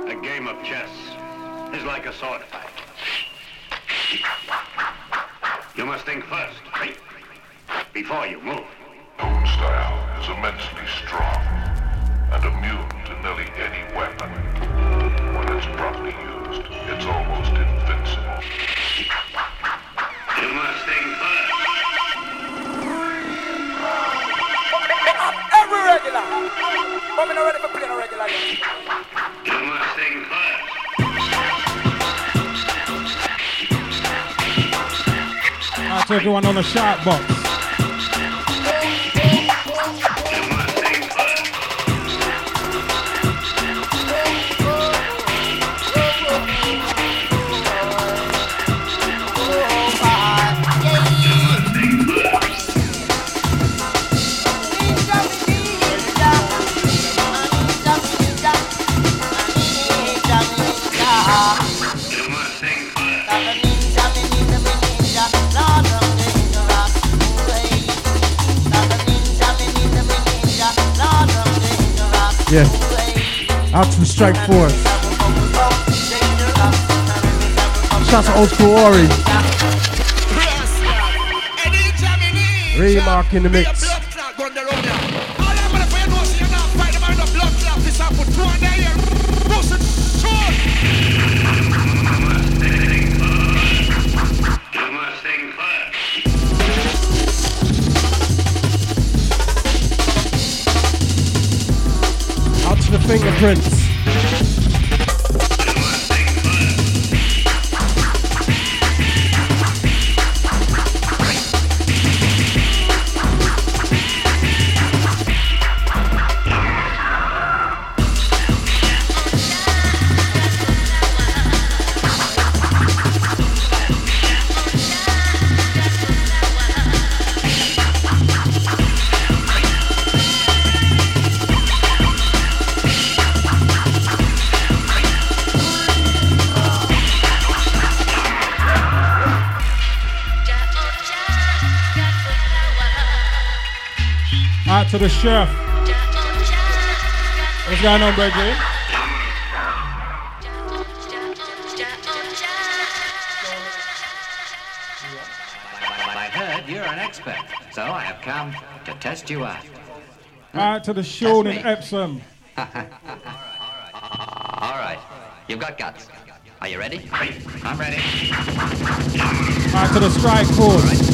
A game of chess is like a sword fight. You must think first, right? Before you move. Own style is immensely strong and immune to nearly any weapon. When it's properly used, it's almost invincible. You must think first. Every regular. But I'm not ready for playing a regular yet. You must think first. Out to everyone on the shout box. Yeah, out to the Strike Force. Shouts to Old School Ori. Remark in the mix. The fingerprints. To the chef. What's going on, Bradley? I heard you're an expert, so I have come to test you out. Out to the Sean in Epsom. All right, you've got guts. Are you ready? I'm ready. Out to the Strike Force.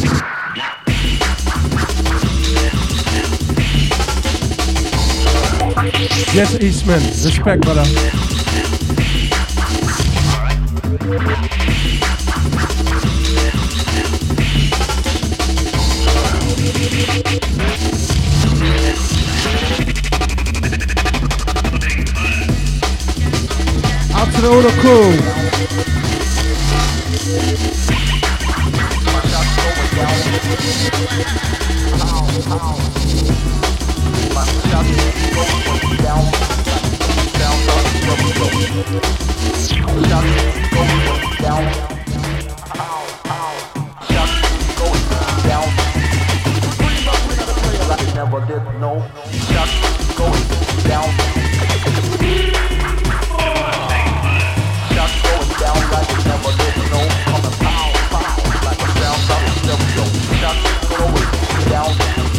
Yes, Eastman. Respect, brother. Out to the Uno crew. Never did no shots going down. Shots going down like it never did no. Coming pow pow like a sound of a stereo. Shots going down.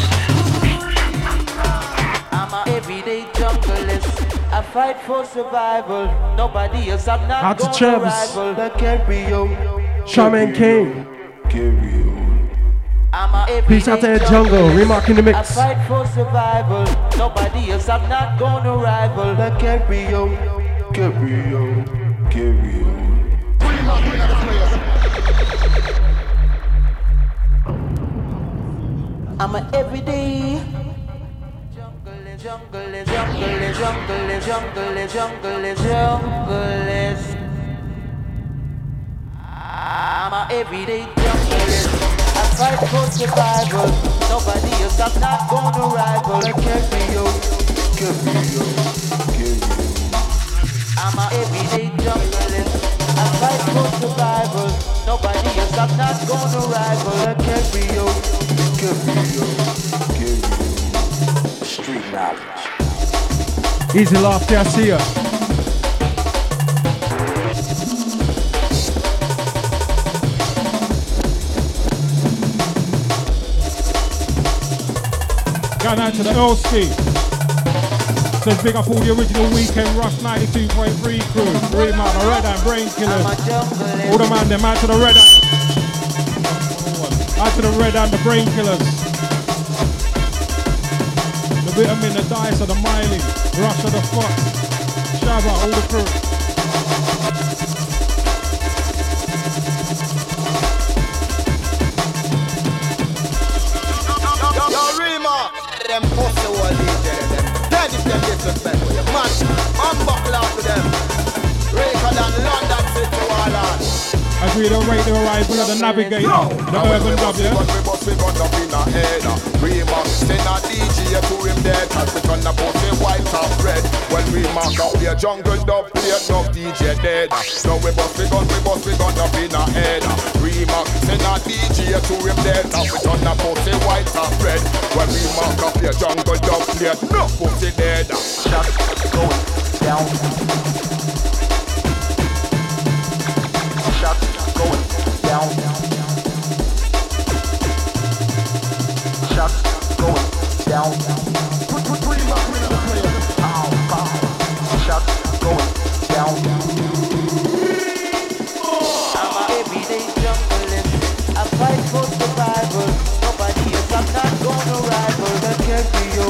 I'm an everyday junglist. I fight for survival. Nobody else. I'm not going to rival. The carry-o. Shaman King. Carry-o. Peace out there, jungle. Remark in the mix. I fight for survival. Nobody else. I'm not gonna rival. The carry-o, carry-o, carry-o. I'm an everyday junglist. I'm an everyday junglist. I fight for survival. Nobody else. I'm not gonna rival. Carry-o, carry-o, carry-o. I'm an everyday junglist. I fight for survival. Nobody else. I'm not gonna rival. Carry-o, carry-o, carry-o. Street knowledge. Easy Laugh, I see ya. Going out to the Elski. Says big up all the original Weekend Rush 92.3 crew. Remark, the Red and Brain Killers. All the man, them out to the Red and... Out to the Red and the Brain Killers. The Vitamin, the Dice, the Miley. Rush of the Fox. Shabba, all the crew. Them pussy will lead them. Then if them disrespect you, man, I'm buckle out to them. Raker than London City Wallard. As we rate the arrival of the Navigator, the Urban Dub, yeah? We must be gone up in a head. Remark, send a DJ to him there. Cause we gonna put the white top red. When we mark out the jungle dub, play no DJ dead. So we must be gone up in a head. Remark, send a DJ to him there. Cause we gonna put the white top red. When we mark up the jungle dub, play no pussy dead. Shot going down. Shot going down. Shot going down. Shot going down. I'm a everyday jungling. I fight for survival. Nobody else, I'm not gonna rival. The carry-o.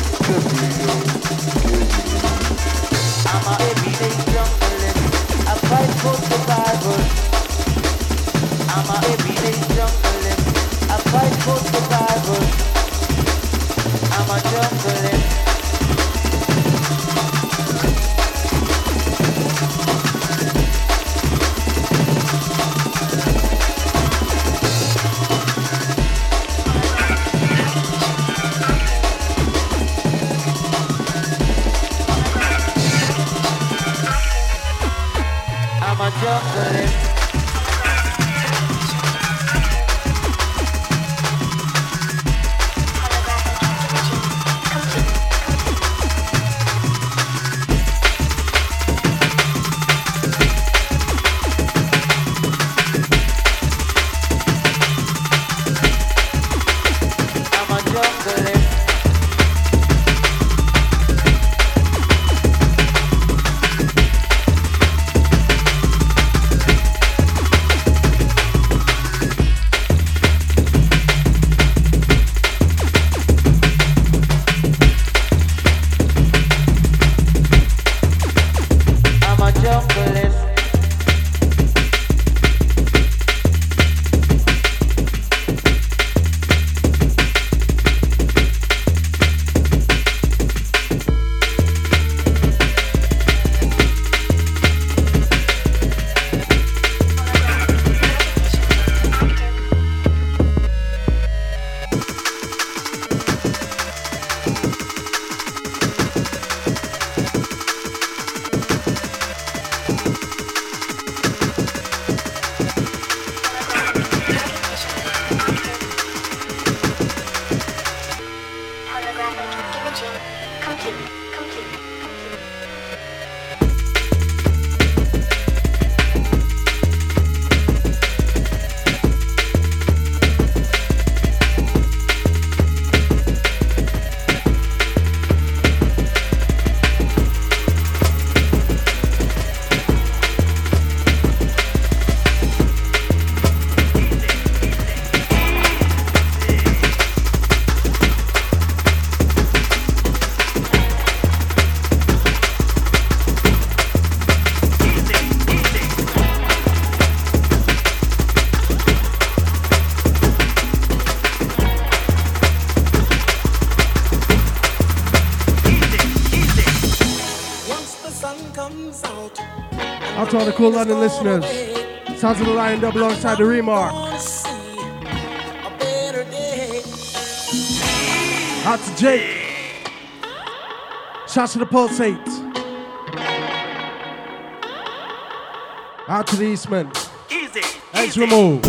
I'm a everyday jungling. I fight for survival. I'm a everyday jungling. I fight for survival. I'm a jungling. I'm a jungling. Out to all the cool London listeners. Sounds of the Lion Dub alongside the Remark. Out to Jake. Shouts to the Pulsate. Out to the Eastman. Easy. X Remove.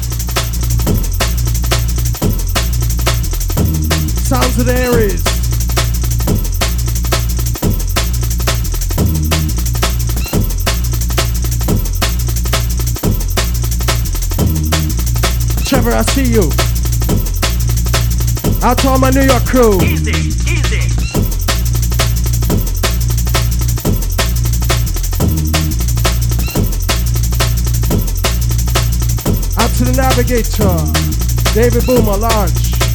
Sounds of the Aries. Trevor, I see you. Out to all my New York crew. Easy, easy. Out to the Navigator, David Boomer, Large.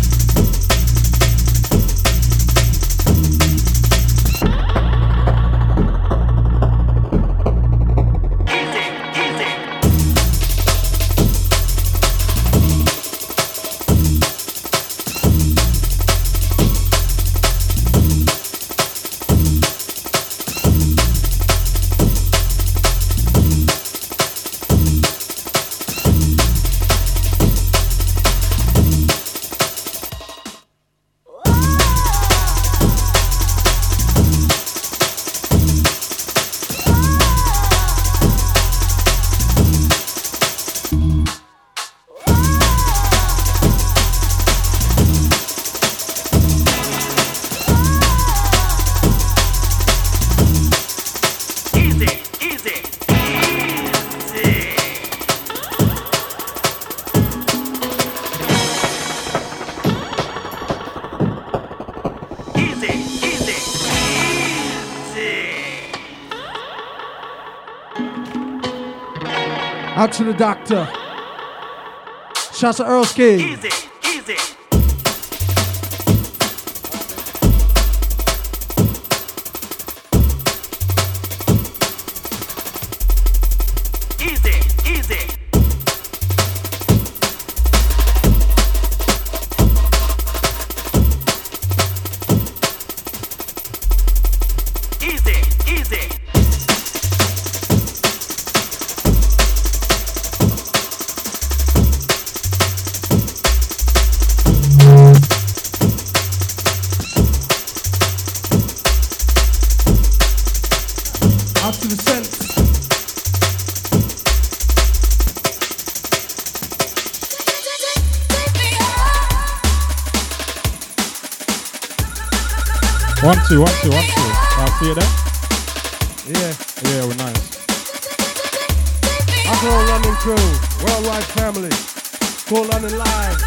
Out to the doctor. Shouts to Earlski. Easy, easy. Easy, easy. Easy, easy. One, two. I'll see you there. Yeah. Yeah, we're nice. Afro London crew, worldwide family, Cool London live.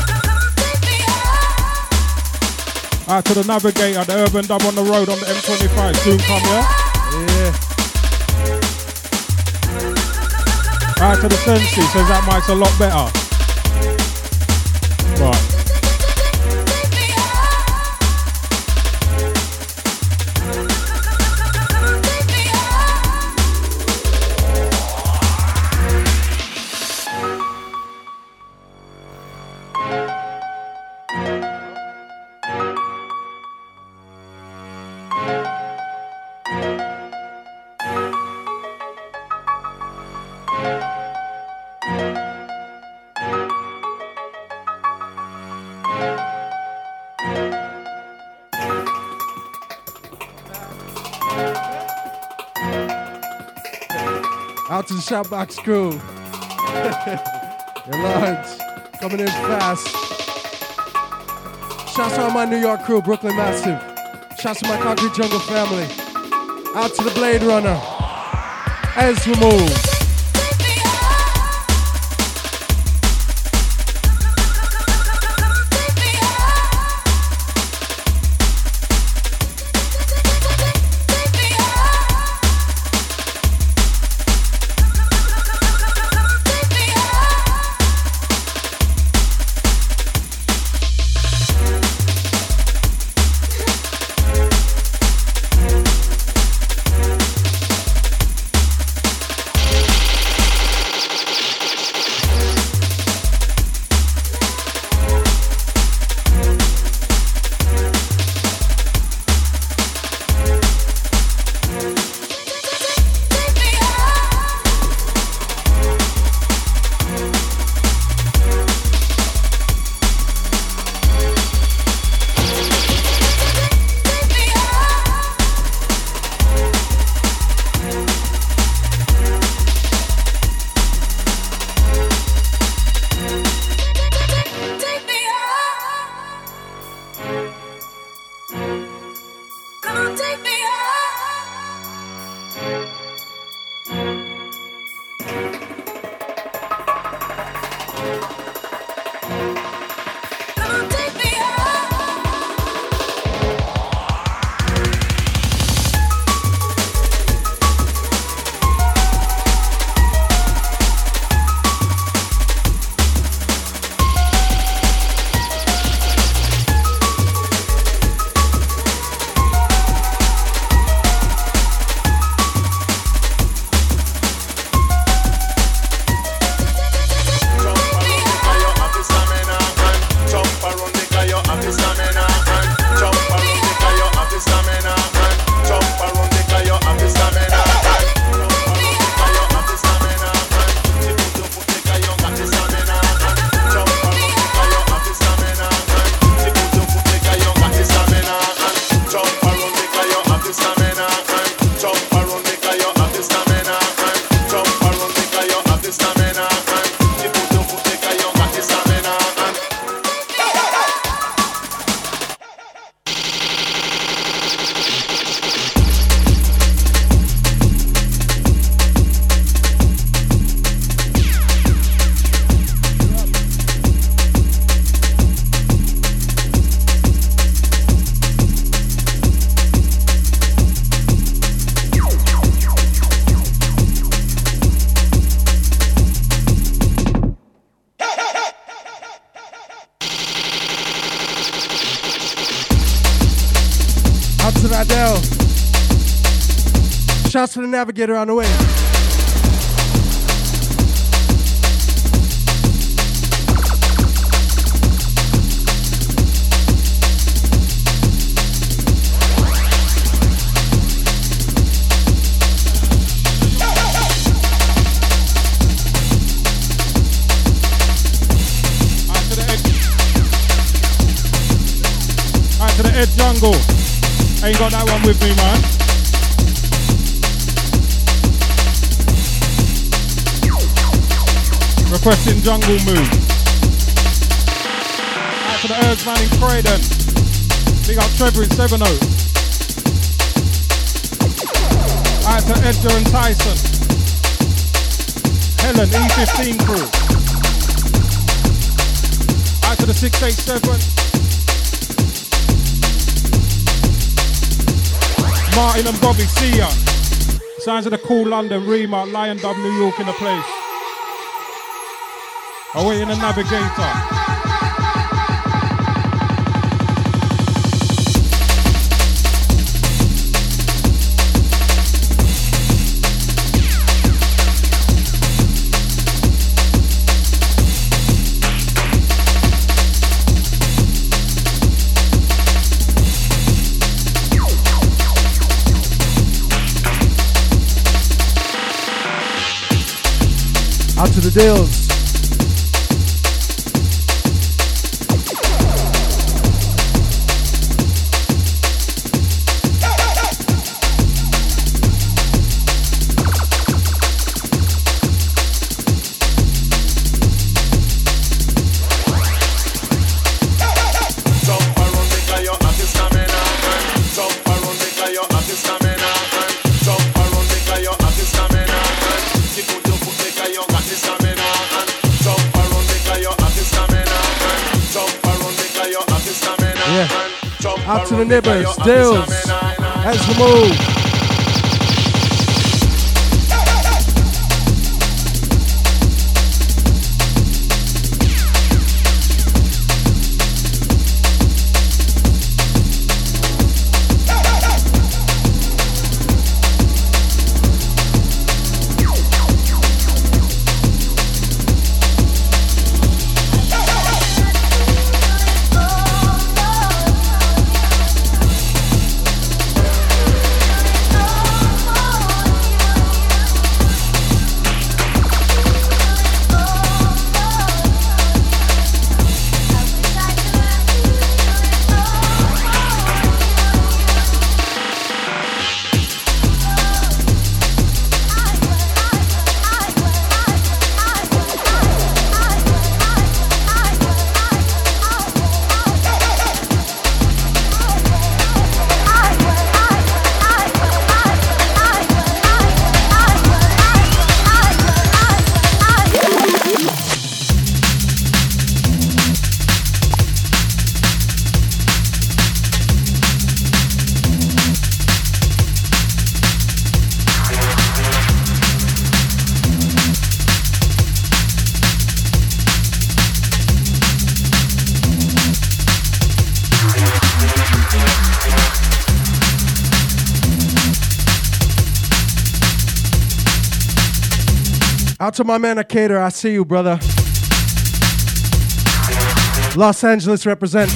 Out to the Navigator, the Urban Dub on the road on the M25. Soon come, yeah? Yeah. Out to the Sensi, says that mic's a lot better. Right. Out to the Shoutbox crew. You're large. Coming in fast. Shouts to all my New York crew, Brooklyn Massive. Shouts to my Concrete Jungle family. Out to the Blade Runner. As we move. to the Navigator on the way. To the Ed Jungle. Ain't got that one with me, man. Requesting Jungle Move. Out to the Ergs man in Croydon. Big up Trevor in Sevenoaks. Out to Edgar and Tyson. Helen, E15 crew. Out to the 687. Martin and Bobby, see ya. Signs of the Cool London, Remark, Lion Dub, New York in the place. Away in the Navigator. Out to the Dales. Out to the Nibbers, Dills, that's the move. Out to my man Akader, I see you, brother. Los Angeles represents.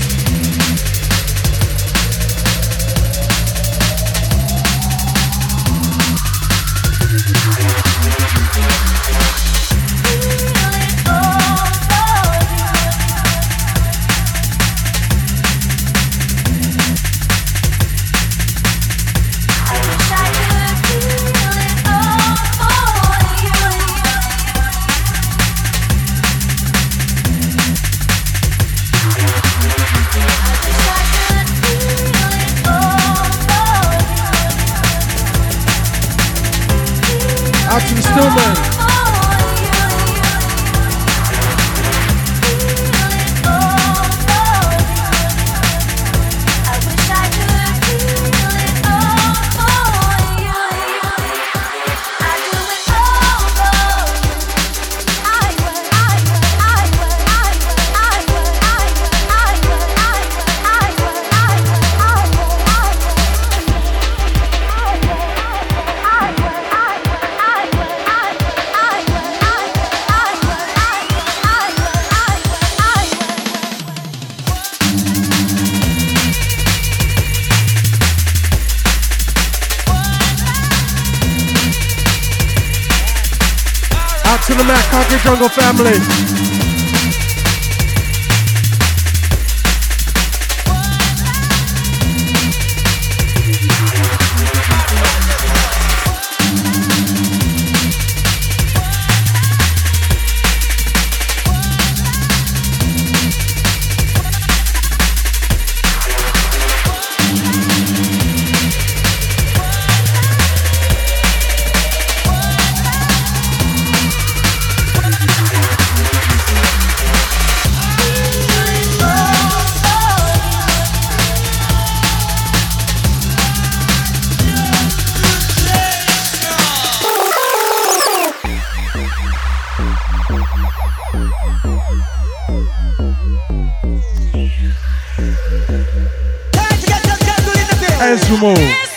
Stillman. to the Mac Concrete Jungle family. Esmo.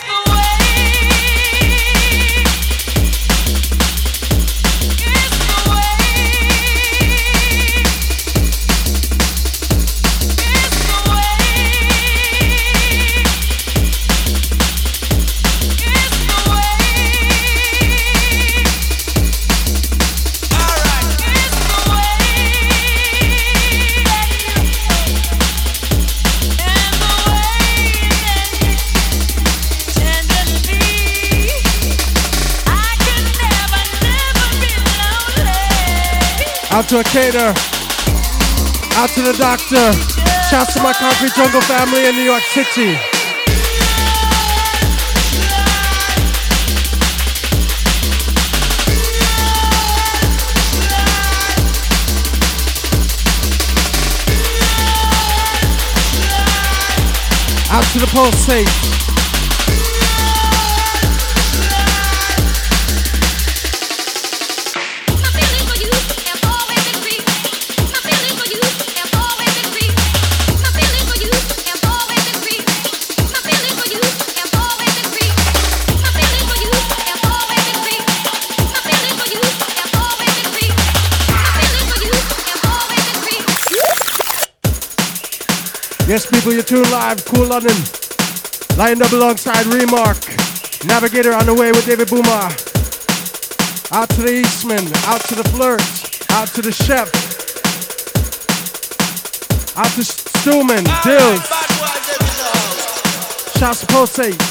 Out to a cater, out to the doctor. Shouts to my Concrete Jungle family in New York City. Out to the Pulsate. Yes, people, you're tuned live, Cool London. Lined up alongside Remark. Navigator on the way with David Boomer. Out to the Eastman, out to the Flirt, out to the Chef. Out to Stewman, Dills. Shouts to Pulsate.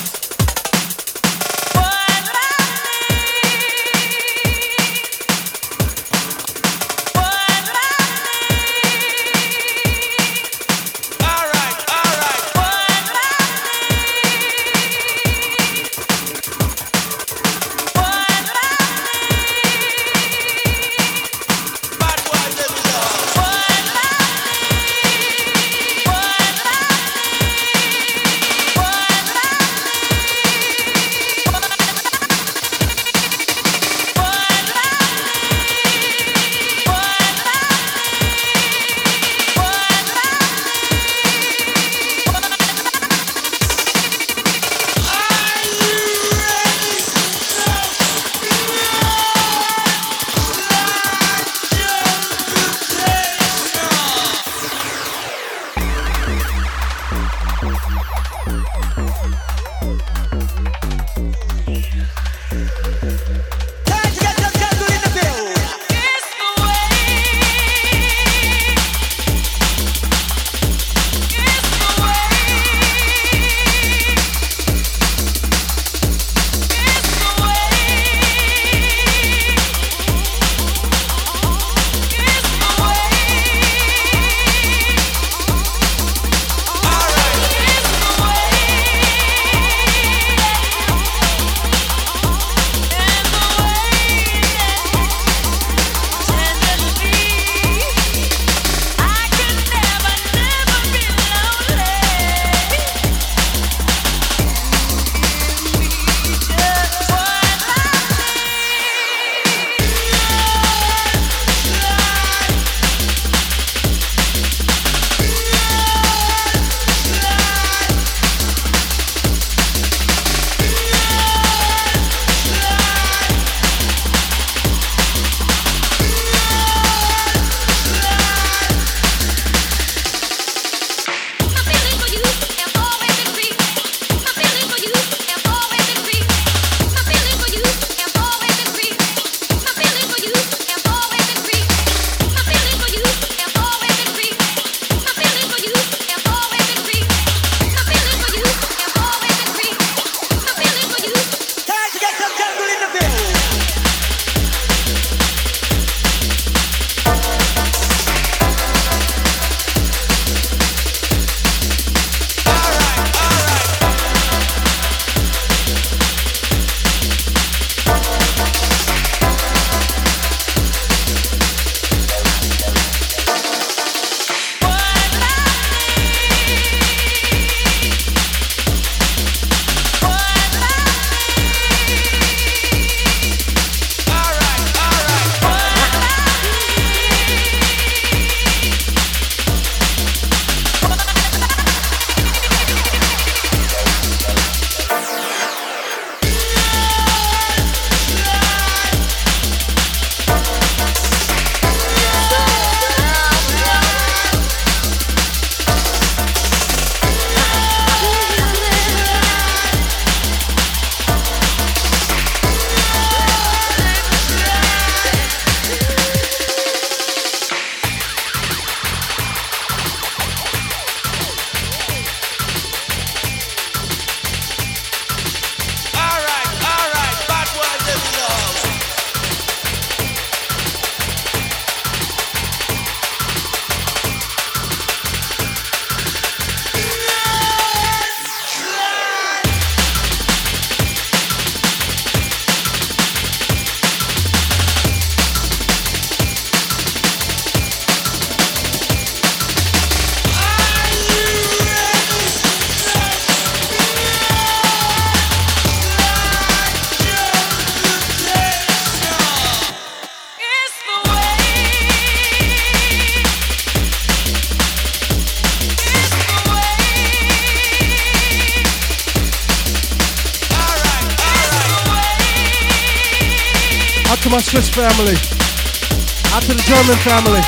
Out to my Swiss family. Out to the German family.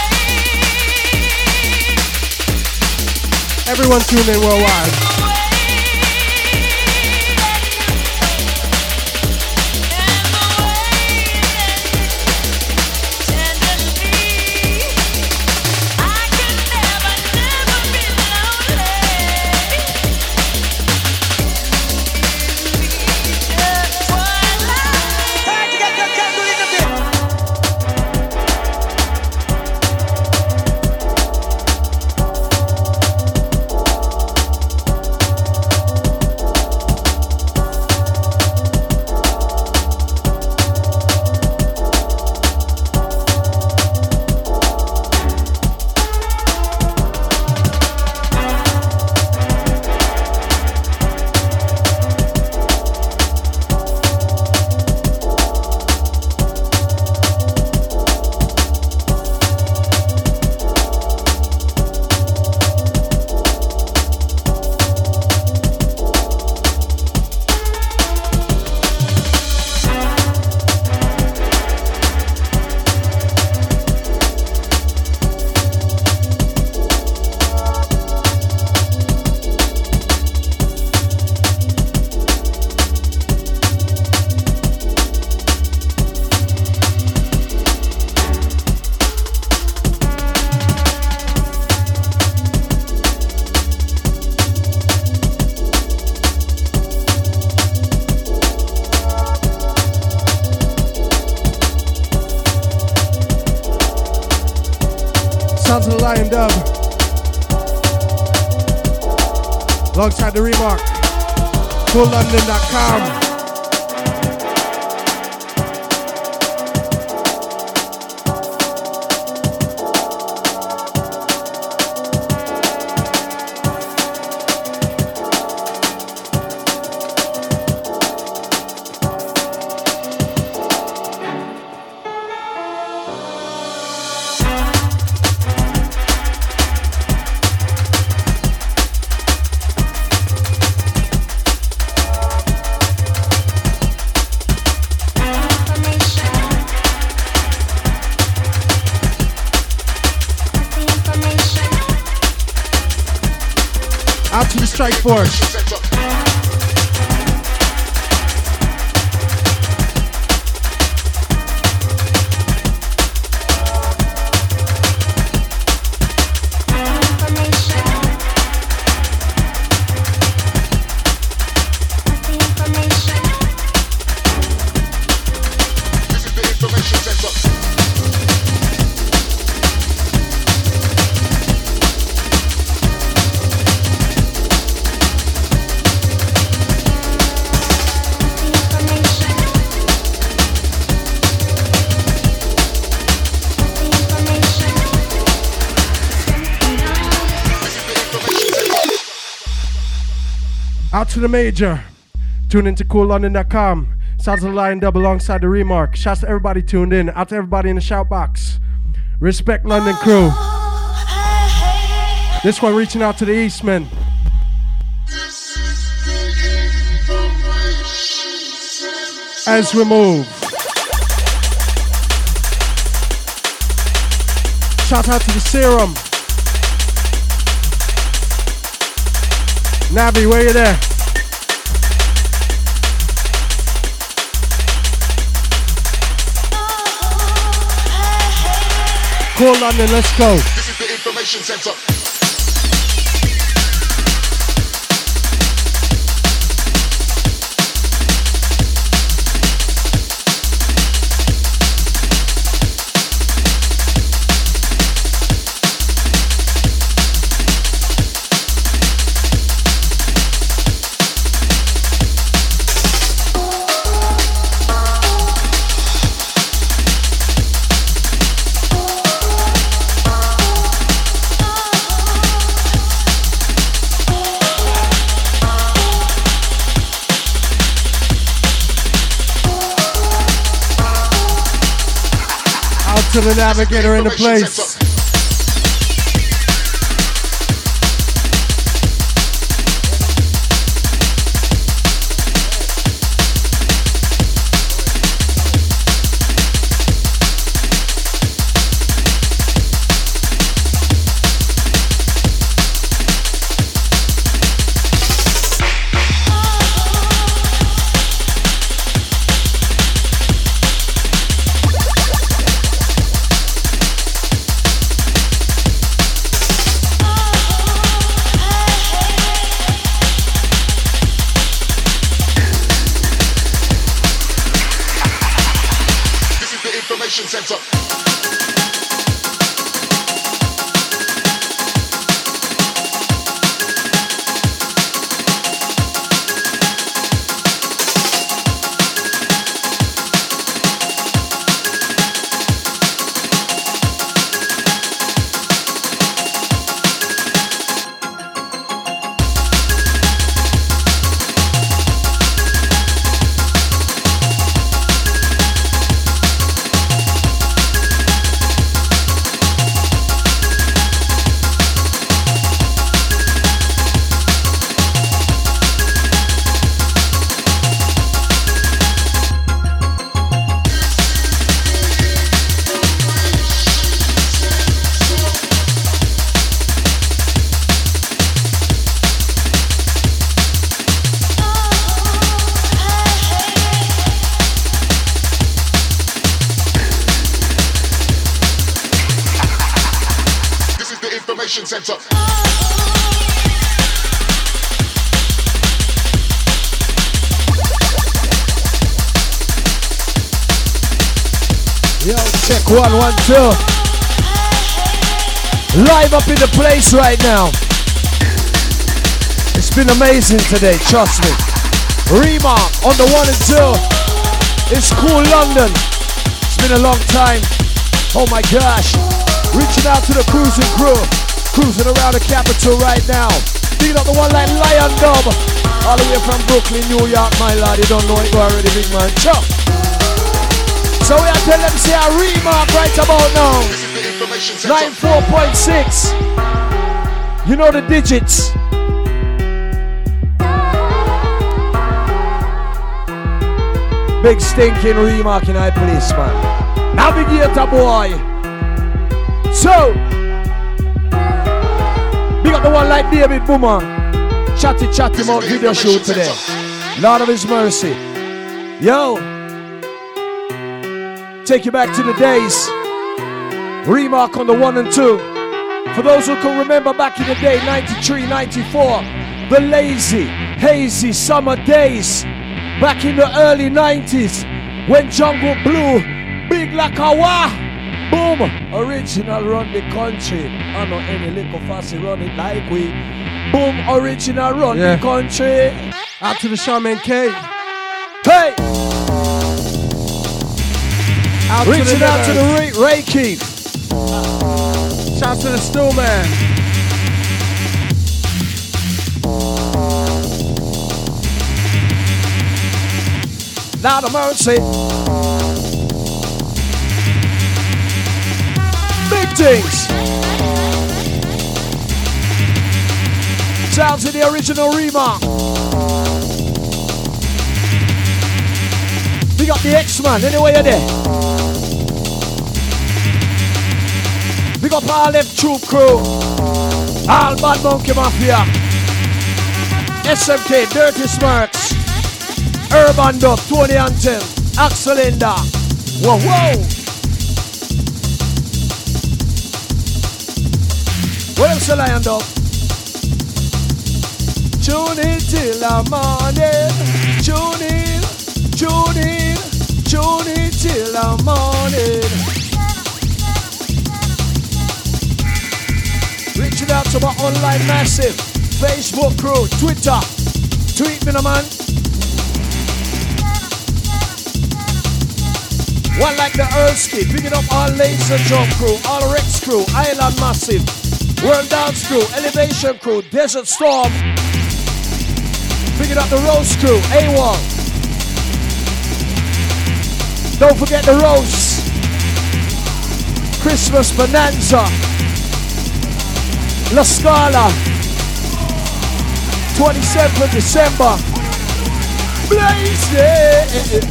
Everyone tuned in worldwide. Sounds of the Lion Dub. Alongside the Remark. CoolLondon.com. Strike Force. Out to the Major. Tune into CoolLondon.com. Sounds of the Lion Dub alongside the Remark. Shouts to everybody tuned in. Out to everybody in the shout box. Respect London crew. This one reaching out to the Eastmen. As we move. Shout out to the Serum. Navi, where you there? Cool London, let's go. This is the information center. To the Navigator in the place. information center. Center. Yo, check 1, 1, 2. Live up in the place right now. It's been amazing today, trust me. Remark on the 1 and 2. It's cool London. It's been a long time. Oh my gosh. Reaching out to the cruising crew. Cruising around the capital right now. Picking up the one like Lion Dub. All the way from Brooklyn, New York, my lad. You don't know it already, big man. Chop. So we are telling them, say a remark right about now. 94.6. You know the digits. Big stinking remark in high police, man. Navigator boy. So. Big up the one like David Boomer. Chatty about video shoot today. Lord of his mercy. Yo. Take you back to the days. Remark on the 1 and 2. For those who can remember back in the day, 93, 94. The lazy, hazy summer days. Back in the early 90s. When jungle blew. Big like a wah. Boom! Original run the country. I know any little fussy run it like we. Boom! Original run the country. Out to the Shaman K. Hey! Out reaching out to the Reiki. Shout to the Stillman. Lord of mercy. Big things. Sounds in the original remark. We got the X-Man, anyway you're there. We got all them troop crew. All Bad Monkey Mafia. SMK, Dirty Smirks. Urban Dub, Tony Antel. Axel Linda. Whoa, whoa. What else the Lion Dog? Tune in till the morning. Tune in, tune in, tune in till the morning. Reaching out to my online massive Facebook crew, Twitter. Tweet me, no man. One like the Earthski, picking up all Laser Jump crew, all Rex crew, Island Massive. World Dance crew, Elevation crew, Desert Storm. Picking up the Rose crew, AWOL. Don't forget the Rose. Christmas Bonanza. La Scala. 27th of December. Blaze, yeah.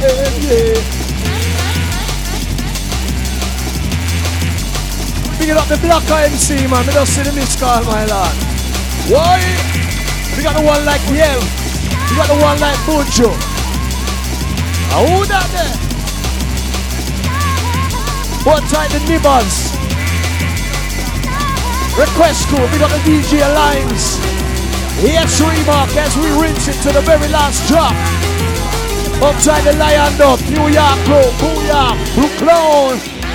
Picking up the Blocker MC, man. We don't see the miss call, my lord. Why? We got the one like Yell. We got the one like Bujo. Who that there? What type the Nibbers? Request crew. We got the DJ Limes. Yes, Remark as we rinse it to the very last drop. Outside the Lion Dub, New York crew, Booyah, Brooklyn.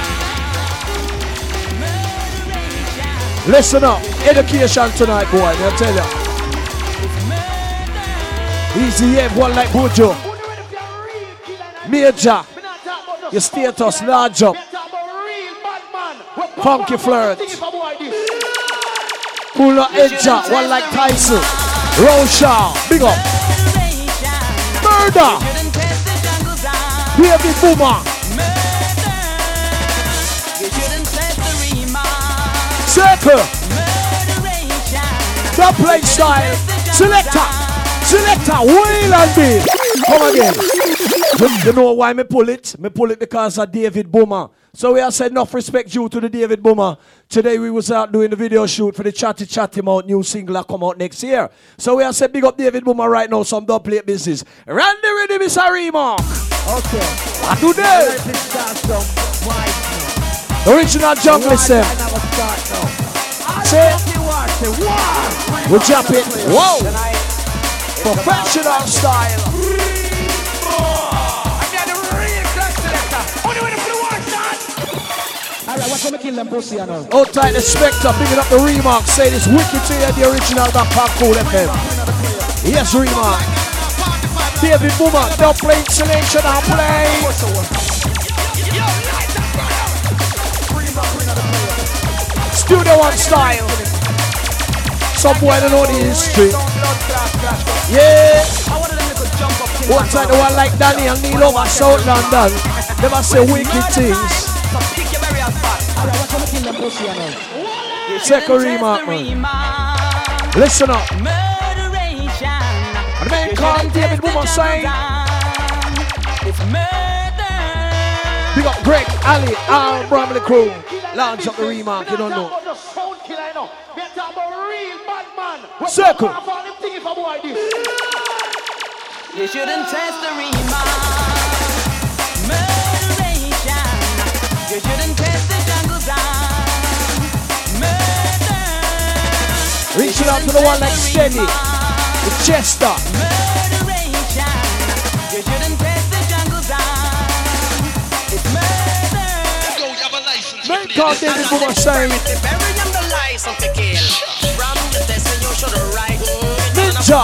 Listen up, education tonight, boy, I tell you. Easy F, one like Bojo. Major, your status large up. Funky Flirt. Cooler Edger, one like Tyson. Rosha, big up. Murder. David Boomer. Circle. The play style. Selector. Wheel and beat. Come again. You know why me pull it? Me pull it because of David Boomer. So we have said enough respect due to the David Boomer. Today we was out doing the video shoot for the Chatty Mouth new single that come out next year. So we have said big up David Boomer right now, some dub plate business. Randy Ready, Mr. Remark. Okay. What do they? Original jungle system. Say, we jump it. Whoa. Professional style. Out tight the Spectre, picking up the Remark. Say this wicked to you, the original Backpack Cool FM. Yes, Remark. David Boomer, they'll play selection and play. Studio One style. Some boy don't know the history. Yeah. One time the one like Danny and Neil over South London. Never say wicked things. Second Remark, man. Listen up. The man called David Boomer saying, big up Greg, Ali, our Bramley crew. Launch up the Remark, you don't know. Circle. You shouldn't test the Remark. Murderation. You shouldn't test the jungle sound. Murder. Reaching out to the one like Steady. The Chester. Murderation. You shouldn't test the jungle sound. It's murder. Man called David Boomer saying, Ninja.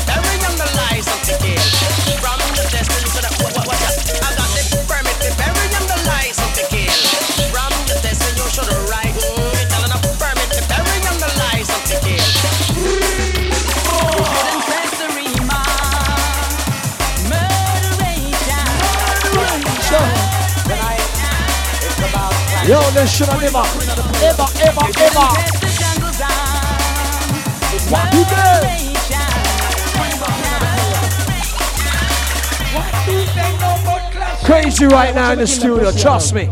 Yo, this should have ever. What you do? Crazy right now in the studio, trust me.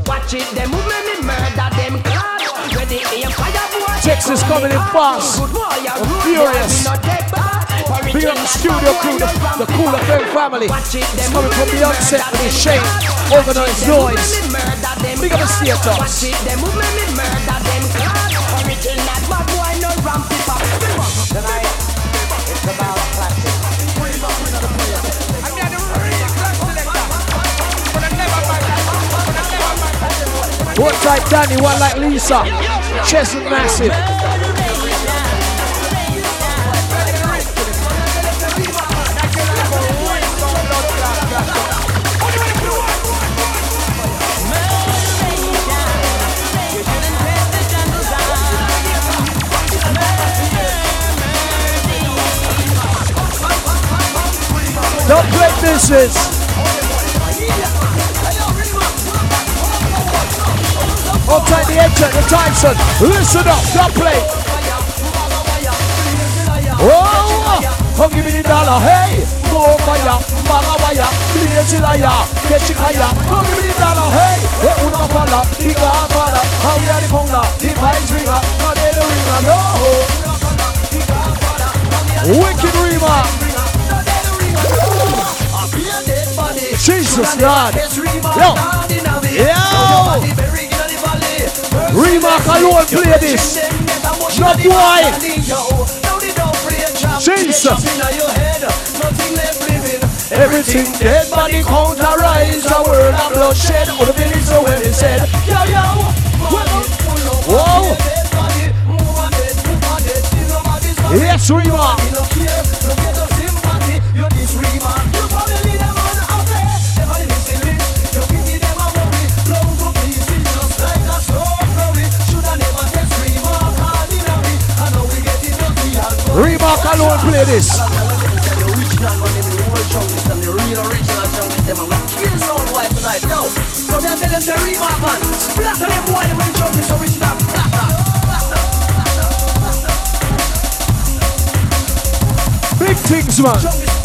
Texas coming in fast, furious. Big up the studio crew, the Cool FM family. It's coming from the onset with the Shane, organized noise. Big up the theater. One type Danny, one like Lisa. Chest is massive. Don't play business. Outside the edge at the Tyson. Listen up, don't play. Oh, come give me the dollar, hey. Go fire, Malawaya, Lazy Liar, Catch it higher. Come give me the dollar, hey. Una falla, Diga falla, how we are the conga, the vibes ringer, not the ringer, no. Wicked Remark. Jesus Lord. Yo. Remark alone play this. No boy. Jesus. Everything dead, body count a rise. A world of bloodshed, all the village so well is said. Yo, yo, whoa. Yes, Rima. Remark alone play this. Big things, man.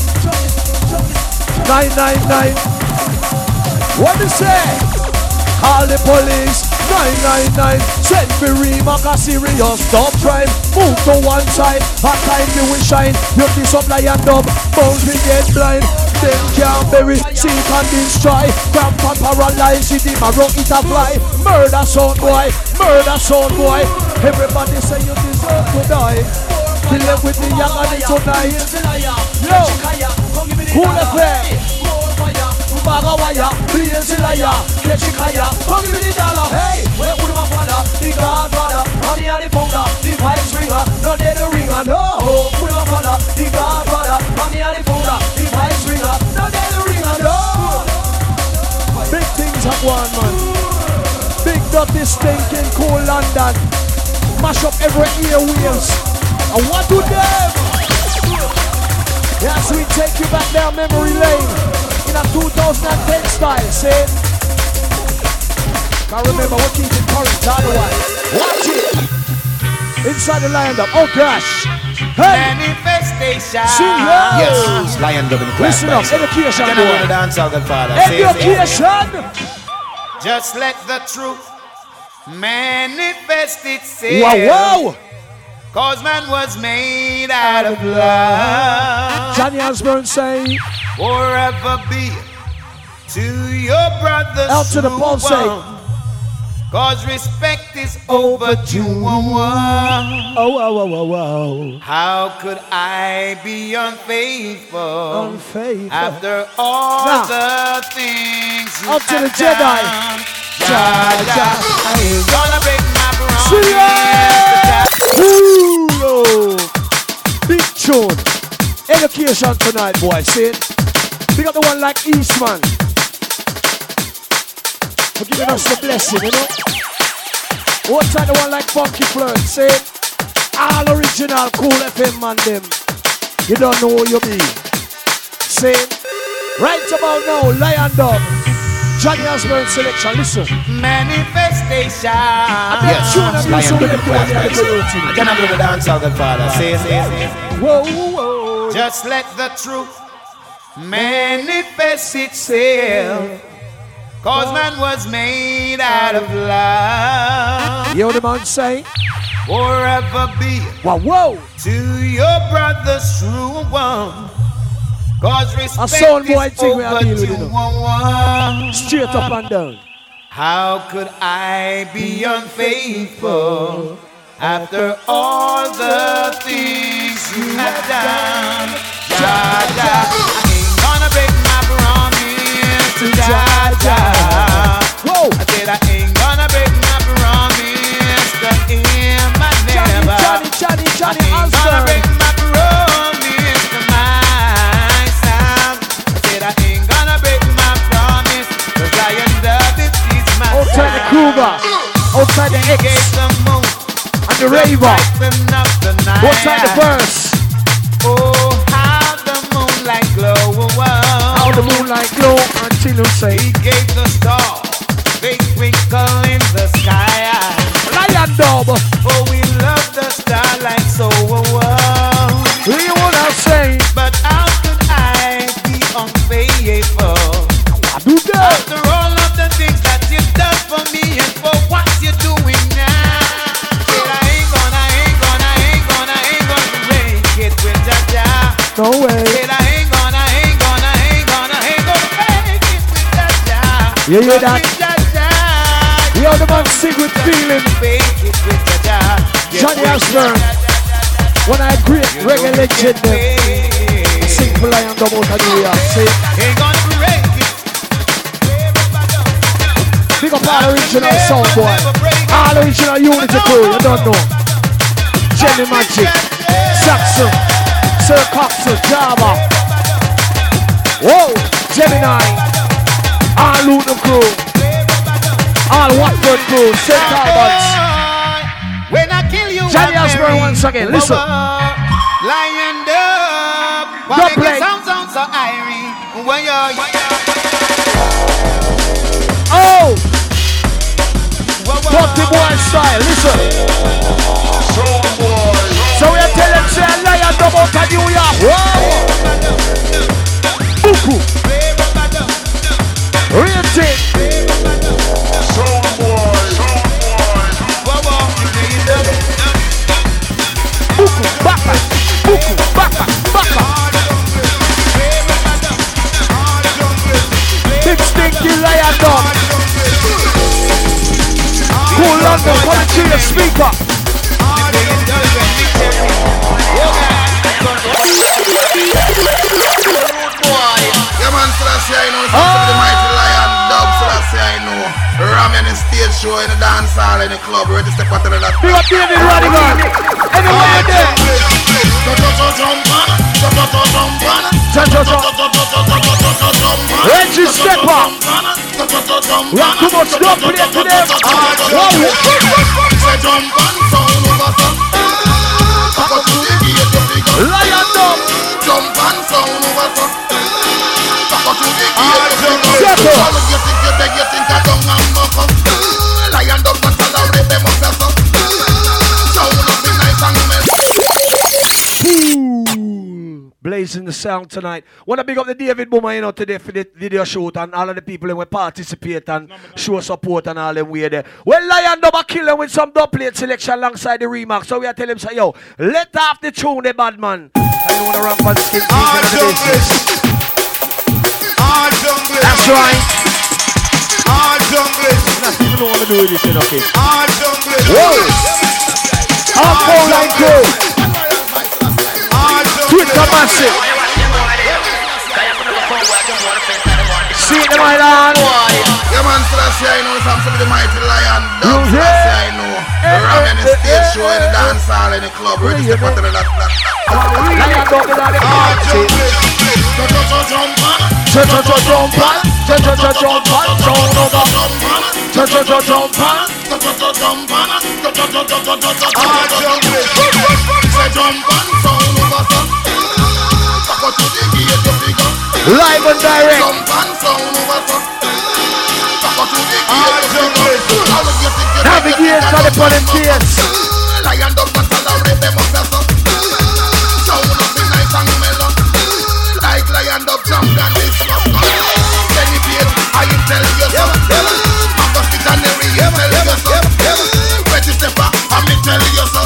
999. What do you say? Call the police. 999. Send me Remark a serious stop crime. Move to one side. Hot time you will shine. You supply and dub. Bones we get blind. Them can't bury. See can destroy. Grandpa paralyzed. See them a rock it a fly. Murder son boy. Murder son boy. Everybody say you deserve to die. Kill them with the young and the tonight. Yo, cool effect. Bagawaya, please liar, Keshikaya, come give me the dollar. Hey, where would my father, the godfather, honey and the founder, the pipe stringer, not dead the ringer. No, would my father, the godfather, honey and the founder, the pipe stringer, not dead the ringer. No. Big things have one man. Big dirty stinking cool London. Mash up every earwaves. And what do them? Yes, we take you back down memory lane. In a 2010 style, see? Can't remember what keeps it current, otherwise. Watch it! Inside the Lion Dub. Oh gosh! Hey! Manifestation! See ya! Yes, Lion Dub in the class. Listen up, education, I boy. to dance out, Godfather. Education! Just let the truth manifest itself. Wow, wow! Cause man was made out of love. Johnny Osbourne saying, forever be to your brothers. Out to the ball saying, cause respect is overdue. Oh, oh, oh, oh, oh. How could I be unfaithful? Unfaithful. After all now, the things you up to the Jedi. I ain't gonna break my promise. See ya! Ooh, big tune. Education tonight, boy. See it? We got the one like Eastman for giving us the blessing, you know? What time the one like Funky Flirt? See it? All original Cool FM man them. You don't know who you be. See it? Right about now, Lion Dub. Johnny Osbourne selection, listen. Manifestation. Yes, I cannot do the dance out, Godfather. Say. Whoa, whoa, whoa. Just let the truth manifest itself. Cause man was made out of love. You know what the man say? Forever be wow, whoa. To your brother's true one. Cause respect sound boy is thing we are dealing with, you know. Straight up and down. How could I be unfaithful after all the things you have done? Jaja, I ain't gonna break my promise to Jaja. Whoa. I said I ain't gonna break my promise to him. I never. Johnny, I ain't gonna break my promise to myself. I said I ain't gonna break my promise, 'cause Lion Dub is my outside the Kruger, outside the X, and the Raver, outside the verse. Oh, how the moonlight glow. How the moonlight glow until you say he gave the star big twinkle in the sky. Lion Dub. Oh, we love the starlight so. You wanna say? But how could I be unfaithful? I do that. After all of the things that you've done for me and for what you're doing now. Said I ain't gonna break it with Jaja. No way. Said I ain't gonna break it with Jaja. You hear that? You hear the man sing with feeling. Johnny Osbourne, one of the great reggae legends, sing people Lion Dub out of New York. See? Ain't gonna break it. Big up all original sound boy. All original Unity crew, you don't know. Jenny Magic, Saxon, Sir Coxon, Java. Whoa, Gemini. All Luton crew. All Watford crew, St. Albans. When I kill you, Johnny Osborne once again, listen. Lion Dub. Don't play. Sound so irie. When you're Oh! Dirty boy style, listen. So we are telling say Lion Dub out of New York. Whoa! Buku. Real thing. Buku, baka. Buku, baka, baka. Big stinky Lion Dub. Cool London coming through the speaker. Yeah, man, Selassie, I know some of the mighty Lion Dub, Selassie, I know. Ramen in stage show in the dance hall in the club, ready to step out of that. Big up David Radigan. Anywhere there. Reggie Stepper. We have too much love for them today. Lion Dub. Jump and sound over so. Lion Dub and celebrate them up so. Sound up in nice and Blazing the sound tonight. Wanna big up the David Boomer, you know, today for the video shoot and all of the people who will participate and show support and all them way there. Well, Lion Dub a kill him with some dub plate selection alongside the remark. So we are telling him, say, yo, let off the tune, the bad man. I wanna ramp and skip. That's right. That's even know what to do with this, okay? Whoa! Our phone line crew. Twitter massive. See the my land. Yeah, man, Selassie, I know some of the mighty Lion Dub, Selassie, I know. Ramen in stage show in the dance hall in the club, ready to step out of that. Lion Dub in the party. Live and direct. Navigate to the pulling case. Lion Dub and celebrate them up so. Sound up in nice and mellow. Like Lion Dub champion this up. Kenny Page, I tell you so. Augustus and Henry, I tell you so. Reggie Stepper, I tell you so.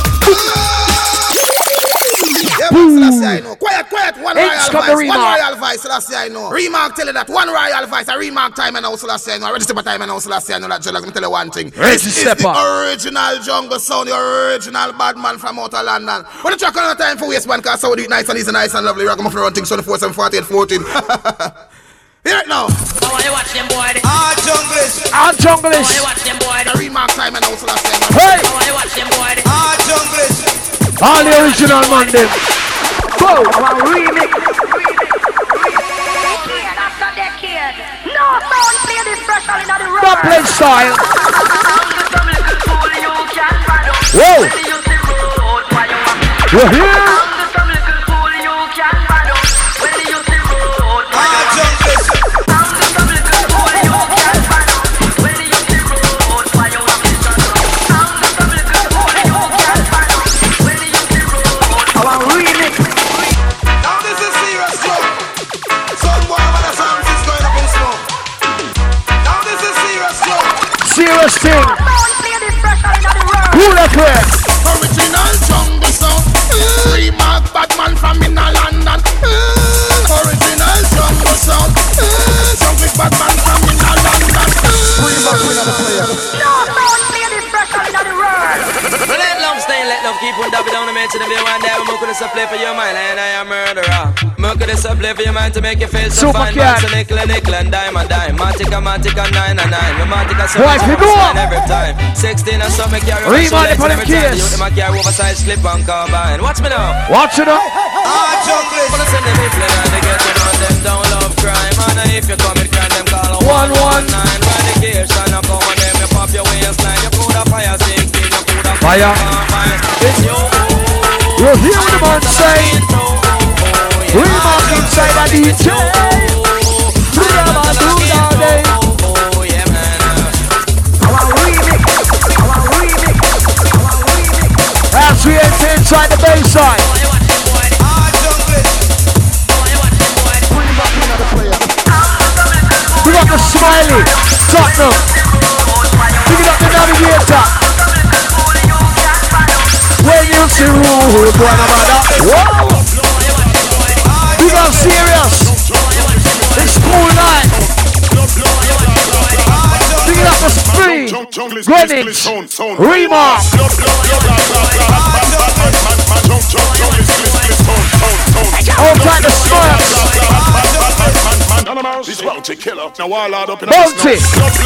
Yeah, Selassie, I know. Quiet, one royal vice, Selassie, I know. Remark tell you that, one royal vice, a remark time and now, Selassie, I know. Ready Stepper time and now, Selassie, I know that. Let me tell you one thing. Reggie Stepper. The original jungle sound, the original bad man from out of London. When you track on the time for waistband, because so do it nice and easy, nice and lovely. Rock them off the run things, 24, 7, 48, 14. Hear it now. How you watch them, boy? Junglish. How you watch them, boy? The remark time and now, Selassie, I know. Hey. How you watch them, boy? Junglish. All the original man them. Go. Our remix. Decade after decade. No sound play this pressure in the road. Dub plate style. Whoa. You're here. Serious thing. Who the play? Original jungle sound. Remark bad man from in London. Original jungle sound. Jungle bad man from in London. No sound play this pressure in the world. Let love stay, let love love, keep on dabbing down the mention of you one day. I'm gonna play for your mind, and I am murderer. I'm gonna play for your mind to make you feel so fine. So nickel and dime and dime. Matica, 9 and 9. Matica, so every time. 16 or something, carry Reman the police case. You them carry oversized slip and carbine. Watch me now. Watch it up. Jungle. Wanna send them in play and they get on them don't love crime. And if you commit crime, them call 119. Radication, I come on them, you pop your waistline. You put a fire stick in, you put a fire. It's you. You're here with the man saying, Remark inside the DJ. We have a do all day. As we enter inside the bayside. We got the Smiley, Tottenham. We got the Navigator. When you see rude, one another. Whoa! We got Serious. It's cool night. We got the Spree, Greenwich, Remark. All kind of Smurfs. This bounty killer. Now all out up in Bounty.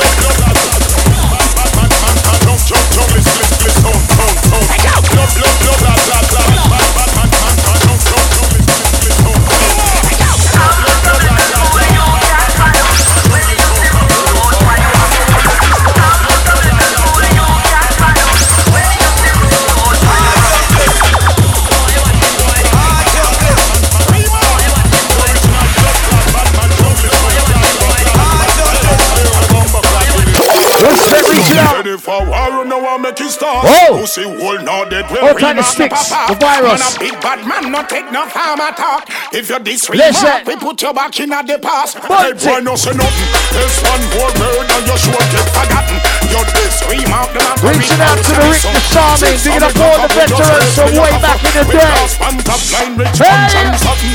Ready for war, no one make it start. Oh! Pussy wall now dead. All kind of sticks. The virus. Man a big bad man, not take no farmer talk. If you're this Listen. remark, we put you back in at the past. But boy, no say nothing. There's one more murder, you sure get forgotten. You're this remark, the man. Reaching out to the Rick the Charming, digging up all the veterans from way back in the day. Hey!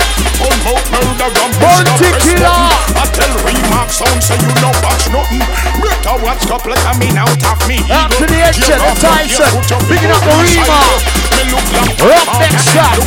Bounty killer. I tell remark sound, so you know watch nothing. Better watch couple coming out of me. Up to the edge of the Tyson, picking up the Remark. Rock next shot.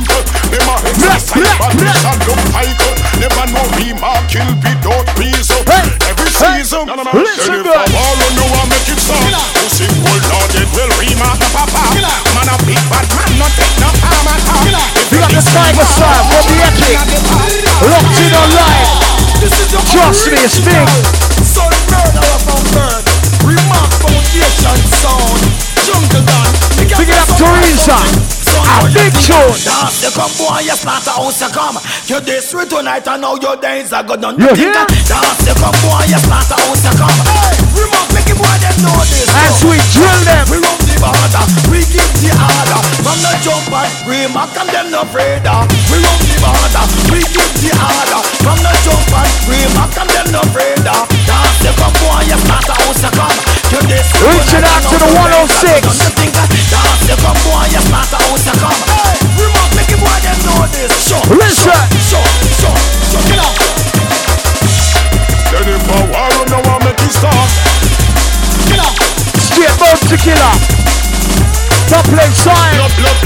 Never know remark kill be don't reason. Every season. Listen good. No one make it stop. Pussy hold on dead will remark the papa. Man a big bad man not take no harm at all. We got the Tiger Side from the Epic. Locked in online. Trust me, it's big. Son murderer from birth. Remark foundation sound. Jungle Dan. Pick it up, Teresa. A big tune. Dance the come boy, you start a house you come. You this tonight and now your days are good on. You hear? Dance the come boy, you start a house you come. Hey, remark make it boy them know this. As we drill them. We run the border, we give the order. From the jump and remark and them no afraid. We run the border, we give the order. From the jump and remark and them no afraid. Dance the come boy, you start a house you come. You this reaching out to the 106. Dance the come boy, you start a house you come. Hey, remark make it boy them know this. Listen. Get up. Ready for war, no one make it stop. Get up. Straight Bounty killer. Top plate side.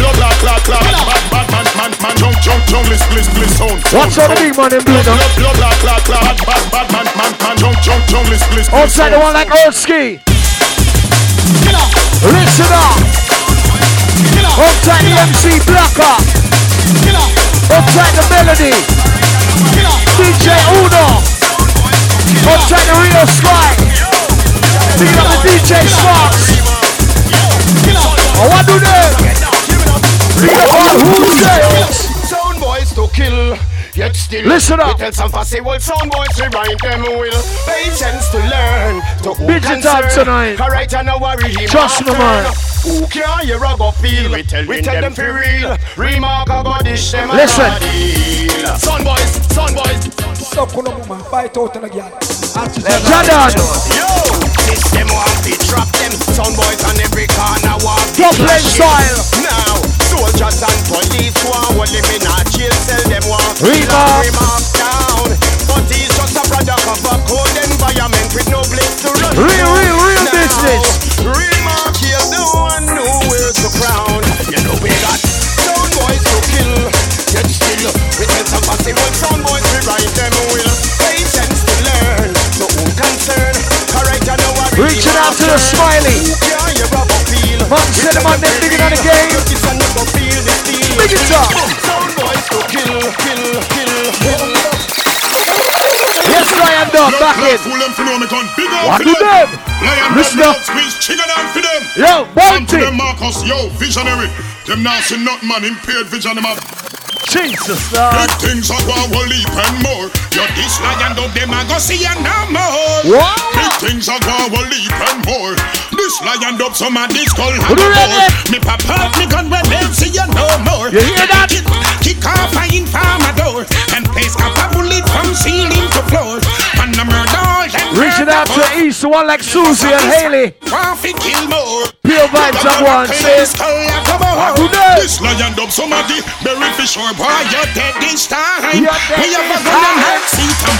Watch out the big man in blue now. Outside the one like Earthski. Listen up. Outside the MC Blacker. Outside the Melody. DJ Uno. Outside the Rio Sky. Picking up the DJ Sparks. Oh, what do they? Who's there? Sound boys to kill. Yet still, listen up. We tell some fussy old sound boys to rhyme them will. Patience to learn. To who concern tonight. Right now worry him. Trust me, man. Who care you go feel? We tell them for real. Remark about this them. Listen. Sound boys. Stop on a woman, fight out on a girl. Jordan. Yo, system want to trap them. Sound boys on every corner walk. Dublin style. Now, soldiers and police who are holding me not jail. Tell them what. Remark down. But he's just a product of a cold environment with no place to run. Real business. Remark, you're the one who wears the crown. You Man said the man them digging on the game. Big it up. Yes, Lion Dog, back in. What do them? Listen up. Yo, Bounty. Yo, visionary. Them now see not man impaired vision them up. Jesus, big things are going to leap and more. You're this Lion Dog, them I go see you no more. What? Big things are going to leap and more. This Lion Dog, some of this call have more. Me papa, me gun when they see you no more. You hear that? Kick off a informer door and place a bullet from ceiling to floor. And the murder reaching out to the east, one like Susie and Haley. Pure vibes at one, says. This Lion Dog, somebody bury fish or boy, you're dead this time. We have a gun and head seat and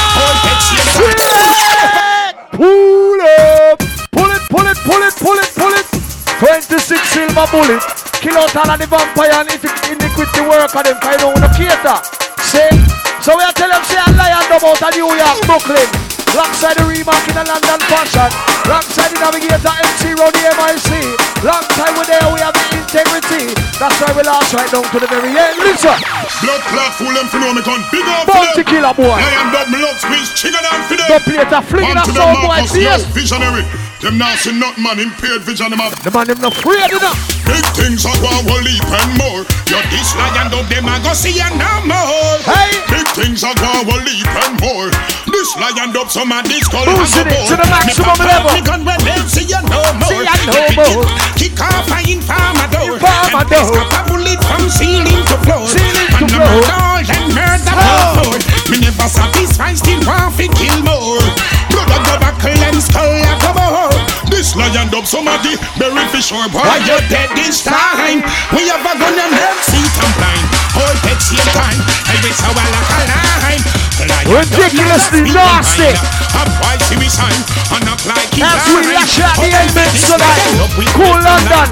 pull up. Pull it. 26 silver bullet. Kill out all of the vampire and iniquity work of them, because I don't want to cater. See? So we are telling them, say a Lion Dog out of New York, Brooklyn. Alongside the Remark in the London fashion. Alongside the Navigator MC round the MIC. Long time we're there, we have the integrity. That's why we last right down to the very end. Listen. Blood clot full them for no me gun big up. Bounty killer boy. Lion Dog me love squeeze chicken down for them. The plate of flinging a sound boy. Yes. Visionary. Them now see not man impaired vision them up. The man them not afraid enough. Big things are going to leap and more. You're this Lion Dog, them I go see you no more. Hey. Big things are going to leap and more. This Lion Dog, some of this call boosting it to the maximum level. Me gun when they see you no more. See you no more. Kick off a informer door. Informer door. A bullet from ceiling to floor. Ceiling to floor. And murder forward. Me never satisfied, still want to kill more. Brother go back and skull like a boar. This Lion Dog, somebody bury fish or boy, you're dead this time. We have a gun and head seat and blind. All takes your time. I wish I were like a line. Ridiculously nasty. As we lash out the elements tonight. Cool London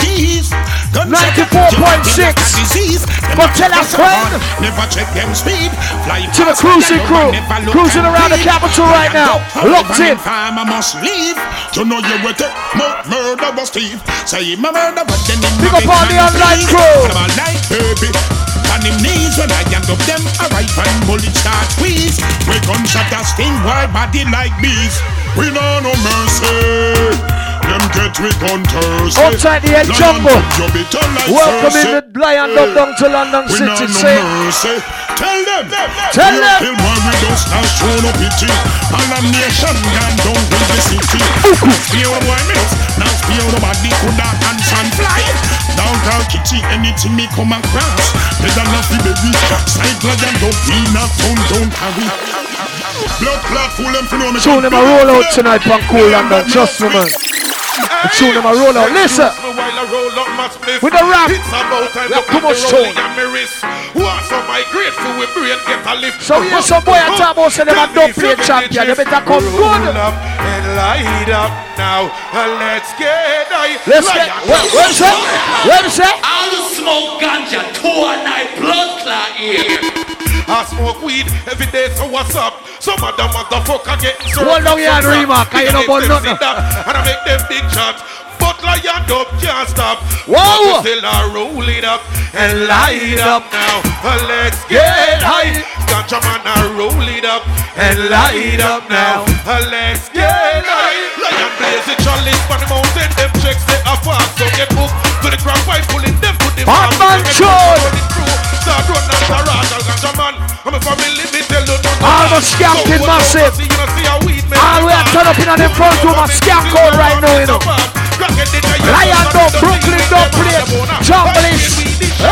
94.6. Go tell a friend. Never check them speed. To the cruising crew. Cruising around the capital right now. Locked in. I must leave. You know you were the murder was thief. Say my murder but then pick up on the online crew. Baby. On him knees when I end up them a right and bullet start squeeze. We gunshot that sting wild body like bees. We know no mercy. Them get we gun thirsty. Outside the El Jumbo. Welcome in the Lion Dog down to London we City. No say mercy. Tell them. Tell them. Kill one with us now show no pity. All a nation gone down with the city. Spear boy me now spear nobody could not dance and fly. Downtown kitty anything me come across. Better not be baby. Side Lion Dog in a town don't carry. Blood clot full them for no me. Tune them a roll out tonight from Cool London. Trust me man. The tune them a roll out. Listen. With the rap. Yeah, too much tune. So here's some boy at top say them a don't play champion. They better come good. And light up now. Let's get Let's get. Where's that? Where's that? I'll smoke ganja 2 night blood clot here. I smoke weed every day, so what's up? Some of them motherfucker getting served. Hold on here and Remark, I ain't no about nothing. And I make them big shots. But Lion Dog can't stop. Whoa! Still I roll it up and light up now. Let's get high. Ganja man, I roll it up and light up now. Let's get high. Lion blaze it, chalice on the mountain. Them checks they are fast, so get booked to the crowd by pulling them to the Batman Show. Start running after Rajal Ganja man. I'm a family, me tell you no. All the skanking massive. All we are turn up in on them front room and skank out right now, you know. Lion Dog, Brooklyn Dog play, Jumblish.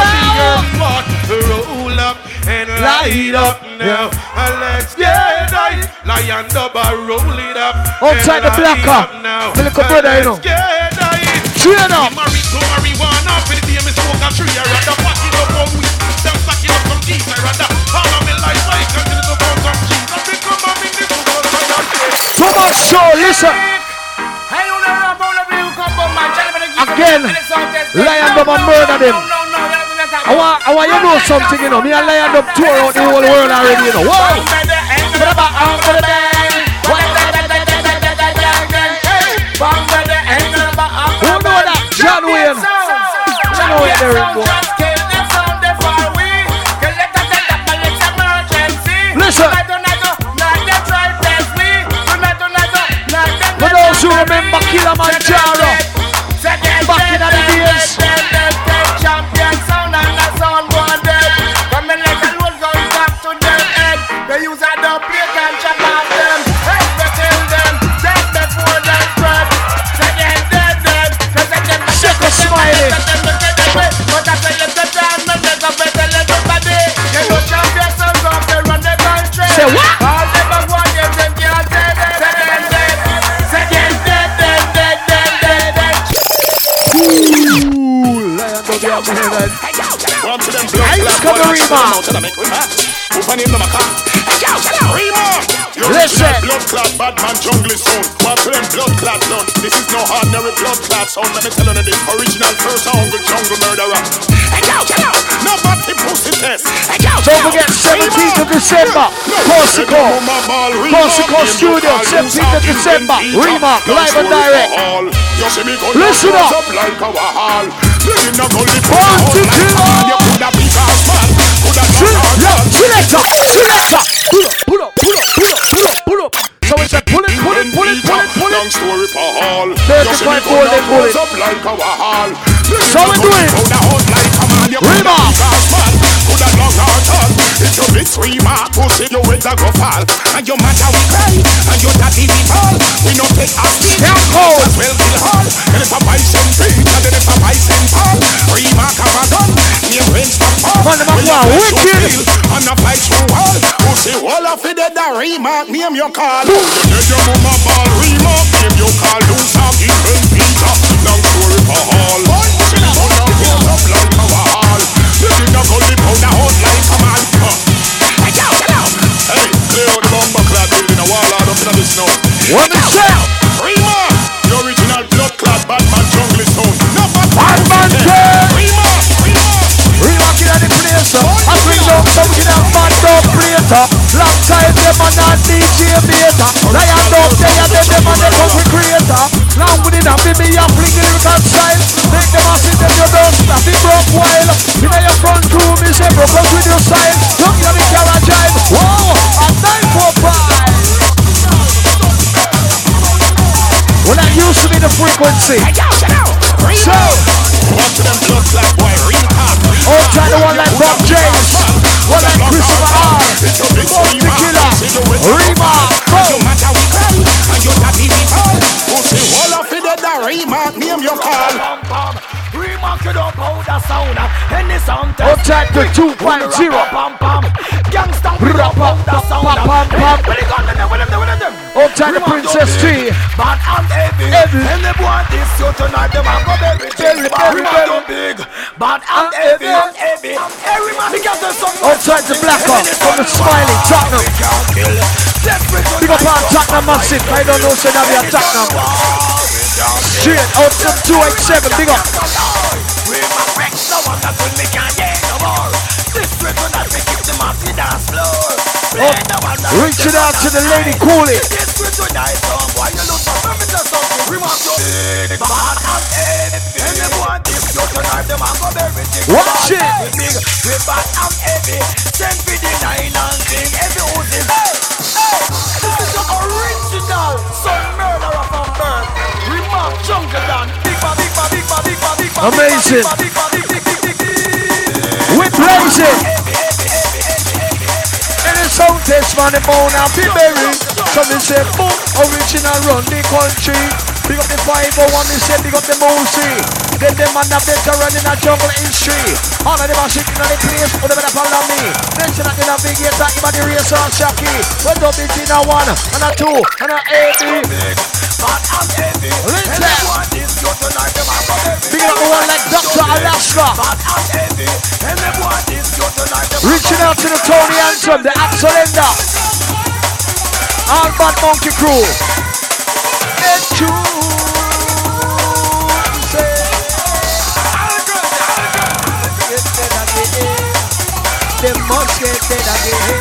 Roll up and light up now. Let's get it. Lion Dog, roll it up. Outside the blocker, the little brother, you know. Train up. Marijuana, for the day me smoke a tree, I rather pack it up on weed. Them stacking up some keys, I rather all of me life, I continue to burn some cheese. Nothing come on in this world, Thomas Show, listen. Again, Lion Dog and murder them. I want you to know something, you know. Me and Lion Dog tour out the whole world already, you know. Whoa! there in boy. Listen. For those who remember Kilimanjaro, back in the days. Champion sound and the sound going dead. Coming like a load gun back to their head. They use a double plate and chop off them. Hey, they kill them. Dead before they spread. They get dead. Cause they get Second Smiley. But I tell you the time, no take a better little body. You know champion sound up, they run the country. Say what? All the bad ones, them can't say that. Listen. Blood clot, bad man, jungle sound. One to them blood clot done. This is no ordinary blood clot sound. Let me tell you this original first jungle murderer. No batty pussy test. Don't forget 17th of December, Corsico Studio, 17th of December, Remark, live and direct. Listen up. Selector. Pull up. So it's a pull it. Long story for all. 35 golden bullet. So we do it. Remark. It's your big Remark, pussy, you with a go fall. And your mother will cry, and your daddy will fall. We don't take our speech, as well kill all. And if a bison preach, and then if a bison fall, Remark have a gun, near range stop fall. Man, wicked. And a fight through all. Pussy, all of it, the Remark, name your call. You did your mama ball, Remark, name your call. Lose some even Peter, long story for all. Pussy, you don't get up like a wall. You did not go live on the whole like a man. Hey, clear out the bomber clad building a wall out up in the snow. What is that? Remark, the original blood clad Batman jungle sound. No Batman Remark in the place. I bring down something that man don't play. Long time them and not DJ Beta. Lion don't say them and they come with creator. Now with it and baby you fling the lyrical style. Make them a sit them you don't stop it broke while. In your front room is a broke out with your style. Look at the carriage drive. Wow, a 945. Well that used to be the frequency. So all time the one like Bob James, one like Christopher R, Bob the Killer, Remark, Remark, name your call. Remark it up how the sound. Any sound all time the 2.0. Gangsta rap up the sound. All time the Princess T. But I'm heavy. And they want this so tonight they want go very big. But I'm heavy. Every man because there's some. All time the Blacker from the Smiley Tottenham. Big up on Tottenham massive. I don't know say now we are Tottenham. Straight out to 287. Big up. Reaching out to the lady Cooley. Watch it. This is the original son murderer from birth. Remark Jungle Dan. Amazing. We're blazing. Sound test man, the bone and be buried. So they say, boom, original run the country. Big up the 501, they say, big up the Moosey. Then them man a veteran in a jungle history. All of them are sitting on the place, but they better follow me. Mention that they navigate, talking about the race on Shaki. Went up it in a 1, and a 2, and a 80. Listen. Big up the one like Dr. Alaska. Reaching out to the Tony Anthem, the Axelender. All Bad Monkey Crew. They must get dead again.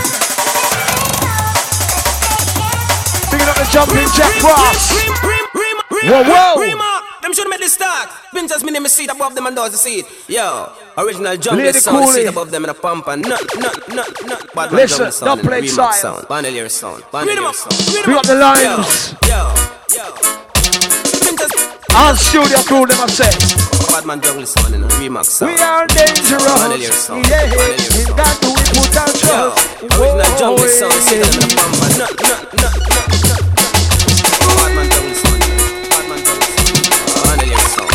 Picking up the jumping Jack Ross. Whoa. Them should make the start. Pinchers me name me seat above them and does the seat. Yo, original jungle Lady sound, Cooley. seat above them and a pump and nut. Bad man Listen, jungle sound, don't play remix style. sound, bandolier sound, bandolier sound. We got the lines. Yo. All studio crew them a say. Bad man jungle sound and a remix sound. We are dangerous. Bandolier sound, Yeah, bandolier we sound. got to put our trust. Original jungle sound, seat above them and a pump and nut. Bad man jungle sound, bad man jungle sound, bandolier sound.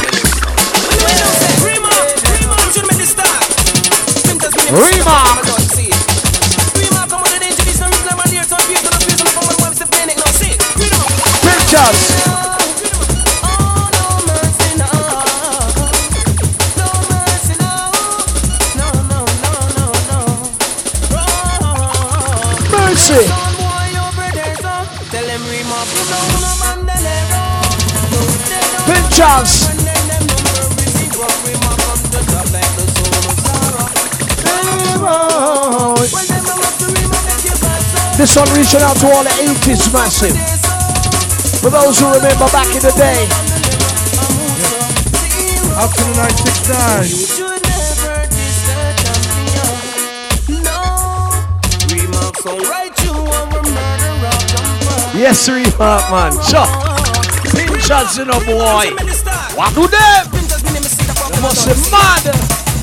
Pictures. Mercy. Pictures. This one reaching out to all the 80s massive. For those who remember back in the day. Up to the 969. Yes, Remark, man. Chuck. Pinchers in a boy. What do them? They must be mad.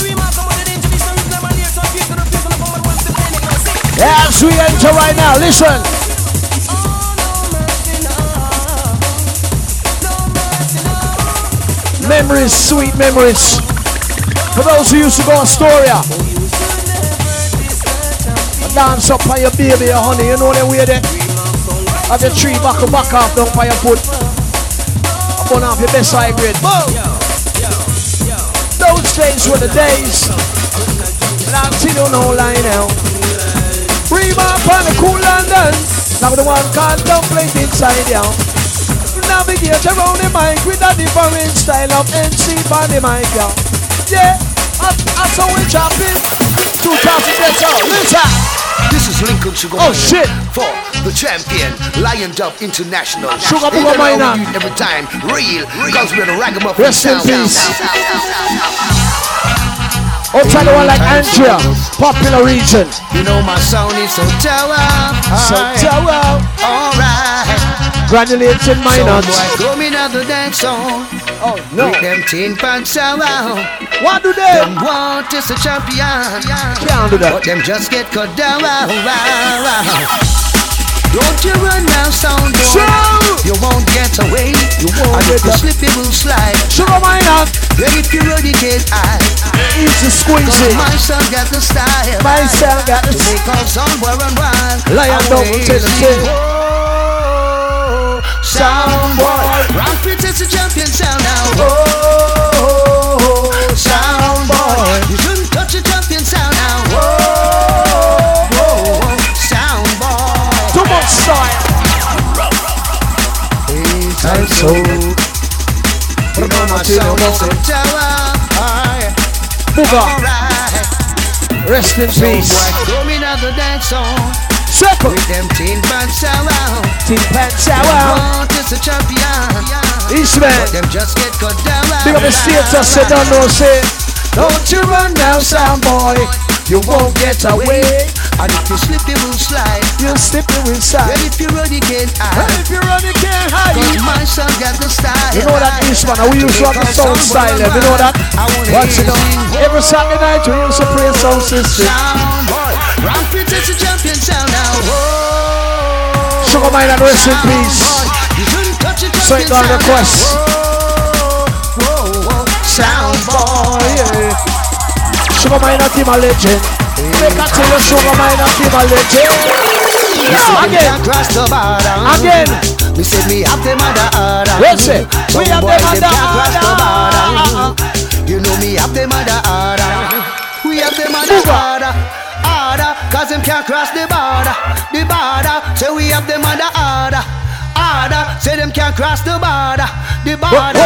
As we enter right now, listen. Memories, sweet memories. For those who used to go to Astoria. Dance up by your baby, your honey, you know the way there. Have your tree back off, down by your foot. Up on off your best high grade. Boom! Those days were the days. And I'll tell you no lie now. Remark on the cool London. Now the one called Dumplate inside you. Navigate around the mic with a different style of MC on the mic, yeah. That's how we chop it. 2000 gets out. Listen. This is Lincoln Sugar. Oh shit! For the champion, Lion Dub International. Sugar Booger Minor. Every time, real, because we're the ragamuffin. Rest in peace. Outside the one like Andrea, popular region. You know my sound is so tower. So tower. Alright. Granulated minors. So boy, coming out the dance song. Oh no. With them 10 pants around. What do they? Them want is a champion. Can't do that. But them just get cut down. Don't you run now, sound boy. Sure. You won't get away. You won't and get if you slip, you will slide. Sugar minor. Then if you run, you get high. Easy squeezy. My son got the style. My son got the style. They call sound boy run wild. Lion Dub International. Sound boy. Round Prince is a champion sound now. Oh, sound boy. You shouldn't touch a champion sound now. Oh, sound boy. Too much style. And so, you know my sound is so tower. Booger. Rest in peace. Coming out the dance song. Circle. With them 10 pants around. 10 pants around. Just a champion. Eastman. But them just get cut down. Big up the states, I said, don't know, say. Don't you run now, sound boy. You won't get away. And if you slip, you will slide. You slip, you will slide. Well, if you run, you can't hide. Well, if you run, you can't hide. Cause my son got the style. You know that Eastman, we used to have the sound style. You know that? Watch it on. Every Saturday night, we used to play a sound system. Sound boy. Round Prince is a champion sound now. Whoa. Sugar Mine and rest in peace. So it on request. Sound boy, yeah. Sugar Mine and Team a legend. Make a tell you Sugar Mine and Team a legend. Again. Again. We said we have them at the order. Yes, sir. We have them at the order. You know me have them at the order. We have them at the order. Order, cause them can't cross the border. The border, so we have them at the order. Order, say them can't cross the border. The border.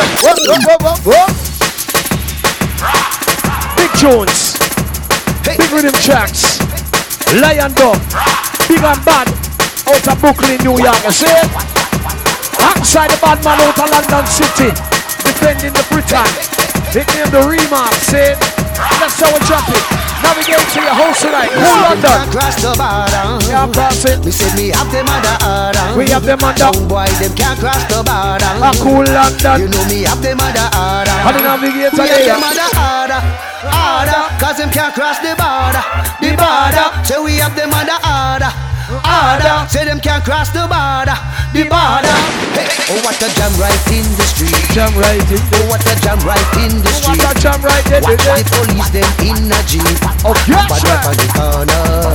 Big Jones. Big rhythm tracks. Lion Dub. Big and bad. Out of Brooklyn, New York. You see it? Outside the bad man out of London City. The bending the Britain. Nickname the Remark, saying, that's how we jump it. Navigate to your house tonight. Cool London. Cross the border. Yeah, pass it. We said me have them under order. We have them under. Some boy them can't cross the border. Cool London. You know me have them under order. How do you navigate we today? have them under order. Order. Cause them can't cross the border. The border. So we have them under order. Order. Say them can't cross the border. The border. Hey. Oh, what a jam right in the street. Jam right in. Oh, what a jam right in the street. What a jam right in the street. The police them in a jeep. Oh, yes, but up on the corner.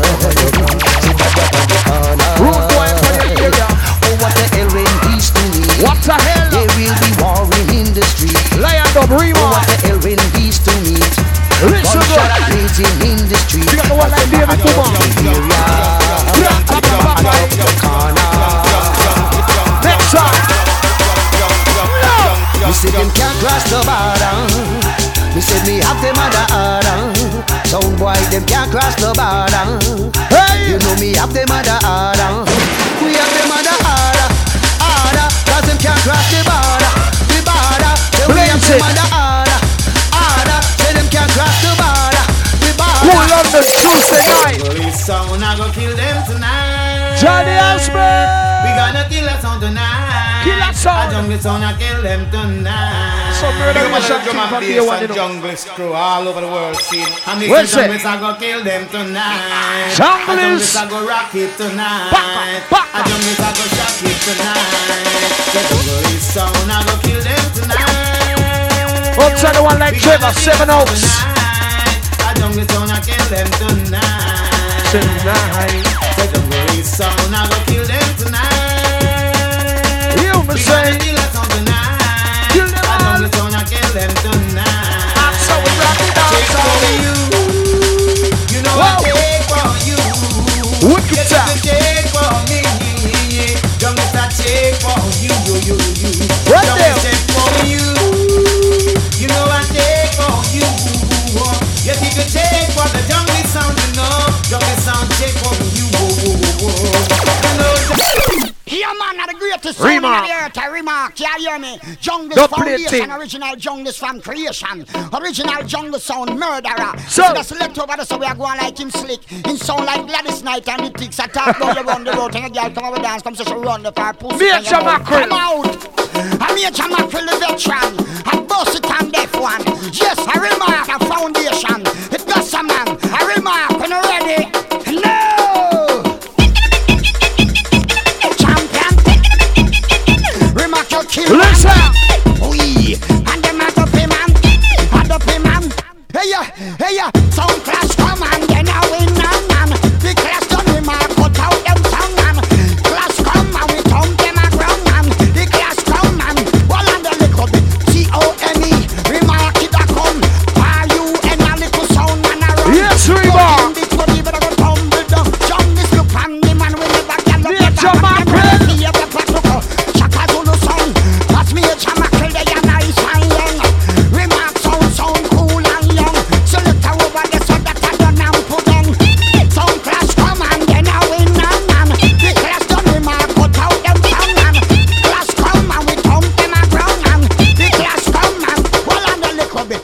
Rude boy for your area. Oh, what the hell when these to me. What the hell? They will be warring in the street. Lion up, Remo. Oh, what the hell when these to meet. Listen good. Blazing in the street. You got the one like David Puma. Next time. Me say them can't cross the border. Me said me have them under order. Some boy them can't cross the border. Hey, you know me have them under order. We have them under order. Order, cause them can't cross the border. The border, say we have them under order. Order, say them can't cross the border. The border. Who love the Tuesday night? Police sound, I go kill them tonight. Johnny Osborne. We gonna kill a sound tonight. Kill a sound. A jungle sound, I kill them tonight. Some murder we shot drum and bass and jungle screw all over the world scene. And these jungles I go kill them tonight. Jungles I go rock it tonight. A jungles I go shock it tonight. The jungle sound, I go kill them tonight. Outside the one like Trevor, 7 Oaks. A jungle sound, I kill them tonight. Tonight. The jungle sound, I go kill them tonight. You me say. Kill them all. Kill them tonight. That's how we rock it out. Take for you. You know I take for you. Wicked time. Take for me. Jungle start take for you. What Jungle take for you. You know I take for you. You think you take for the jungle sound, you know. Jungle sound take for you. Yeah, man, the greatest sound in the earth, I remark, you hear me? Jungle Foundation, original Jungle from creation. Original Jungle sound murderer. So that's left over there, so we are going like him slick. Him sound like Gladys Knight and the pigs attack down the round the road. And a girl come over dance, come so she run the fire pussy. Major Mackerel. Come out. I'm Major Mackerel, the veteran. And boss it and deaf one. Yes, I remark, a foundation. It does a man. I remark, when you're ready. No! Listen! Oui, and them a dopey man, Hey ya, sound clash come and then I win man. The clash done we mark cut out them tongue man. Clash come and we thump them a ground man. The clash come man, well and the little bit C-O-M-E, remark it a come. R-U-N a little sound man a run. Yes, remark! The body better go tumble down. Jump this look and the man will never get up. Major Mackerel! Shaka Zulu sound, that's me a Mackerel, they are nice and young. Remark sound cool and young. So look over there so that I don't now put on. Sound clash come and then I win and man. The clash done remark cut out them tongue man. Clash come and we thump them a ground man. The clash come man, well and a little bit.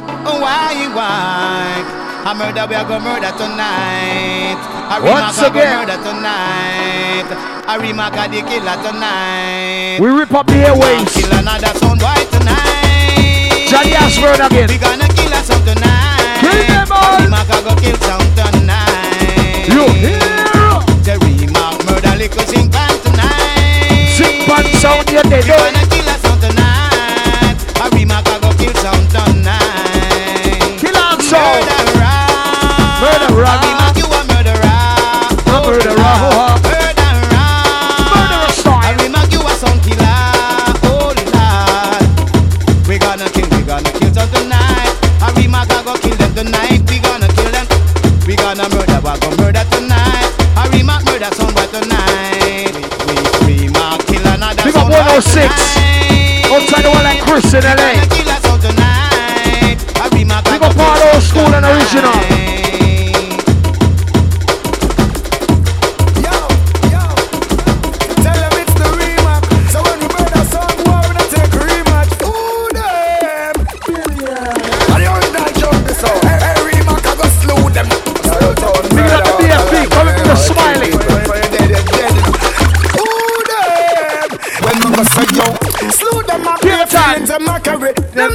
Why? A murder we are gonna murder tonight. A Once again, murder tonight. A remark a the killer tonight. we rip up the airwaves. Kill another sound boy tonight. Johnny Osborne again. We gonna kill a sound tonight. Kill them all. A remark a go kill sound tonight. You hear? The remark murder little sing pan tonight. Sing pan sound you dead. We gonna kill a sound tonight. A remark a go kill sound tonight. Kill on sound. Murderer. A remark you a murderer. A murderer. Murderer style. A remark you a sound killer. Oh Lord. We gonna kill some tonight. A remark I go kill them tonight. We gonna kill them. We gonna murder, we gonna murder tonight. A remark murder someone tonight. We remark kill another. Big up 106. Outside the one like Chris in LA. Kill a sound tonight. A remark Big up all old school and original.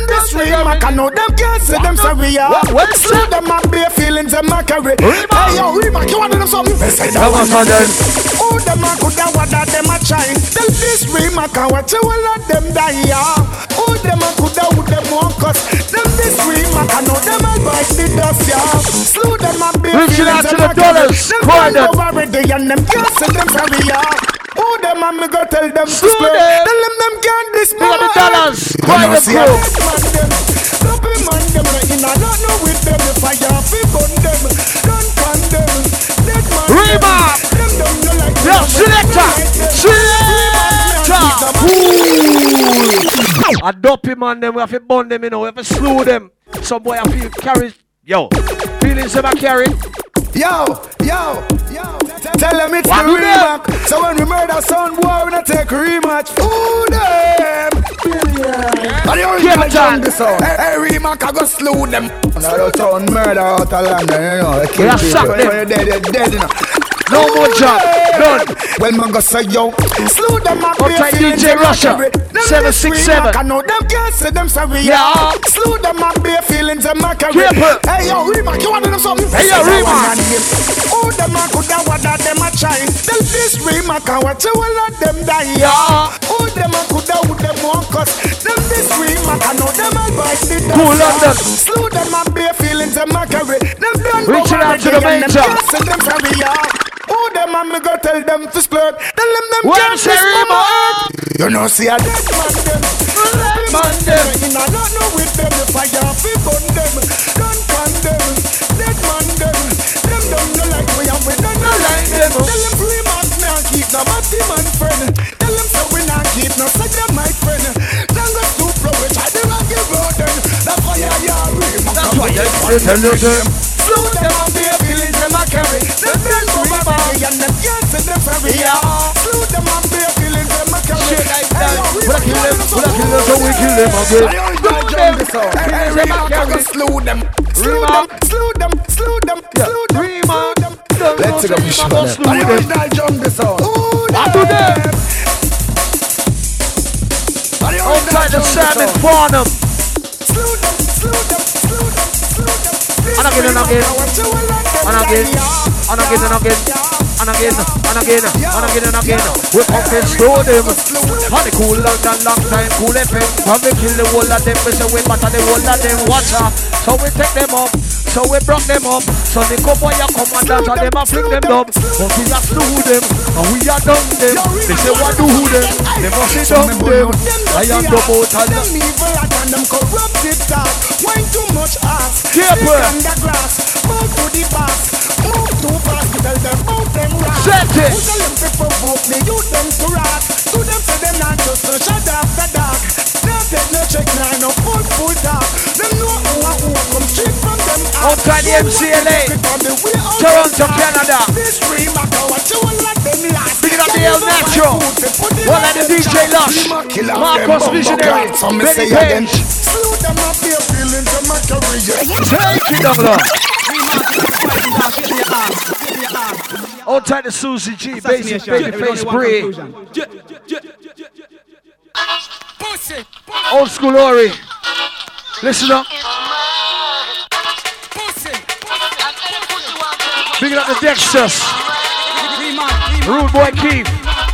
this remark, I know them can't say them sorry. Slow them up, bare feelings and mockery. Hey yo, remark, you want them something? Say that one for them. Oh, them a coulda what that them a trying. Tell this remark, I watch you all of them die. Oh, them a coulda who them want cause. Them this remark, I know them a bite the dust, yeah. Slow them up, bare feelings and mockery. Them over already and them can't say them sorry, yeah. Oh, them and me go tell them to split. Tell them can't display the dollars. Why the crew? Don't be man them. In a lot no with them. If I have to gun them, don't condemn. Dead man Rima. them don't know like yo, selector. A dopey man them. We have to burn them, you know. We have to slew them. Some boy have to carry. Yo, feelings them a carry. Yo. Tell them it's the remark. So when we murder son boy, we not take rematch. Ooh, them. And the original John sound. Hey, remark, I go slew them. Now they turn murder out of London, you know. They kill people. When you're dead, you know. No more job, done. Well, man, go say yo. Slew them up. Outside DJ Russia, 767. I know them can't say them sorry. Yeah. Slew them up, bare feelings and mockery. Hey, yo, remark, you want them something? Hey, yo, remark. Oh, them a coulda what that them a trying. Tell this remark, I watch you all of them die. Oh, them a coulda who them want cause. Them this remark, I know them a bite the dust. Cool London. Slew them up, bare feelings and mockery. Them done reaching out to the major. Them sorry, oh, them and me go tell them to split. Tell them can't say remark. You know, see a dead man them. Man them. In a lot no with them. If I have to gun them, don't condemn. Dead man them. Them don't know like we and we don't know like them. Tell them remark me and keep no matty man friend. Tell them so we not keep no such a my friend. Don't go too pro which I do not give out them. That's why I remark. That's why I tell them. Slow them up, be a feeling them a carry. Them friends over body and them can't say them sorry. Slow them up, be a feeling them a carry. Shit like that. We'll kill them, so we kill them again. Slow them. Let's go, Bishop. I original jump this out. What do them? Outside the Simon Farnham. And again. We come and slow them. And the cool long time, cool FM. When we kill the whole of them, we say we batter the whole of them. Watch out. So we take them up. So we broke them up. So the cowboy a come and dance and them a fling them up. But we a slew them and we a done them. They say what do them? They must be done them. I am the boat and them evil and them corrupted talk. Wine too much ass. Careful. The grass. Move to the box. Move too fast. Tell them out them rap. Set it. Who tell them to provoke me? You them to rap. To them say them not just to shut up the dark. Now take no check now. No full talk. Them know who come straight from them. Outside the MCLA, Toronto, Canada. Big up the El Nacho. One of the DJ Lush. Marcos Visionary. Benny Page. Take it, Double. Outside the Susie G. Basic Babyface Brie. Old School Ori. Listen up. Big up the Dexters. Rude Boy Keith.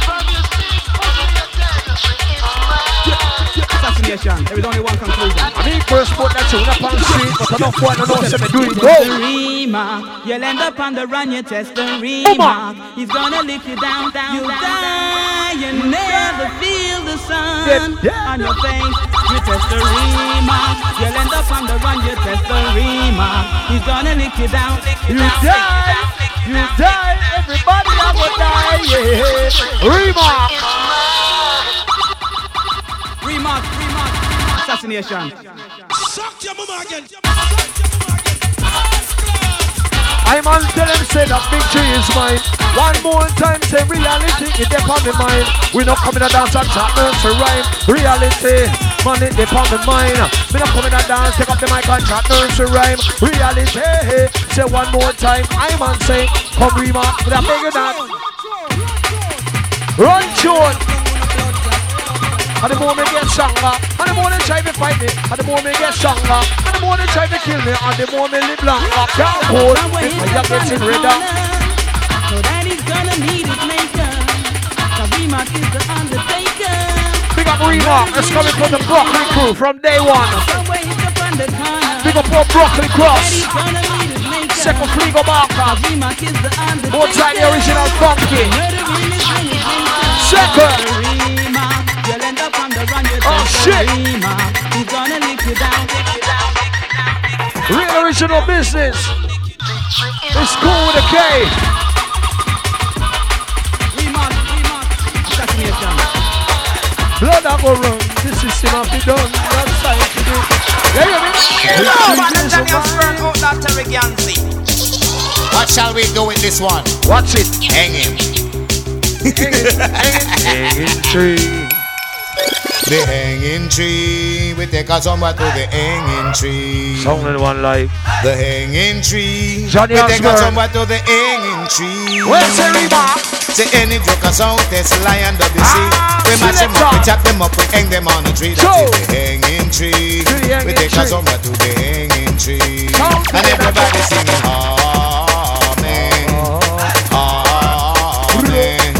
Assassination. There is only one conclusion. I need first put that tune up on the street, but I don't want to know what I'm doing. Remark. You'll end up on the run, you test the remark. He's gonna lift you down. You die, you never feel the sun on your face. You test the remark. You'll end up on the run, you test the remark. He's gonna lift you down. You die, everybody I will die, yeah. Remark. Assassination. Suck your mama again. I'm on tell them say that victory is mine. One more time say reality is there on the mind. We not coming to dance and chat nursery rhyme. Reality, money they on the mind. We not coming to dance, take up the mic and chat nursery rhyme. Reality, say one more time. I'm on say, come remark, but I beg you that. Run tune. And the more me get stronger, and the more they try to fight me, and the more me get stronger, and the more they try to kill me, and the more me live longer. Can't hold me, you're getting rid of. So daddy's gonna need his maker. Cause Remark is the undertaker. Big up Remark, it's coming from the Broccoli crew from day one. Big up for Broccoli Cross. Second Fligo Barker. More try the original funky. Second. Oh shit. Real original business. It's cool with a K. Blood I go run, the system have to done. That's time to do. What shall we do with this one? Watch it. Hanging. Hanging tree. The hanging tree. We take us somewhere to the hanging tree. Sounding one like the hanging tree. Johnny we take us somewhere to the hanging tree. Where's the Remark? Say any joker sound, test lion of the sea. We mash them up, we chop them up, we hang them on a tree. That's it, the hanging tree. We take us somewhere to the hanging tree. And everybody singing amen, amen,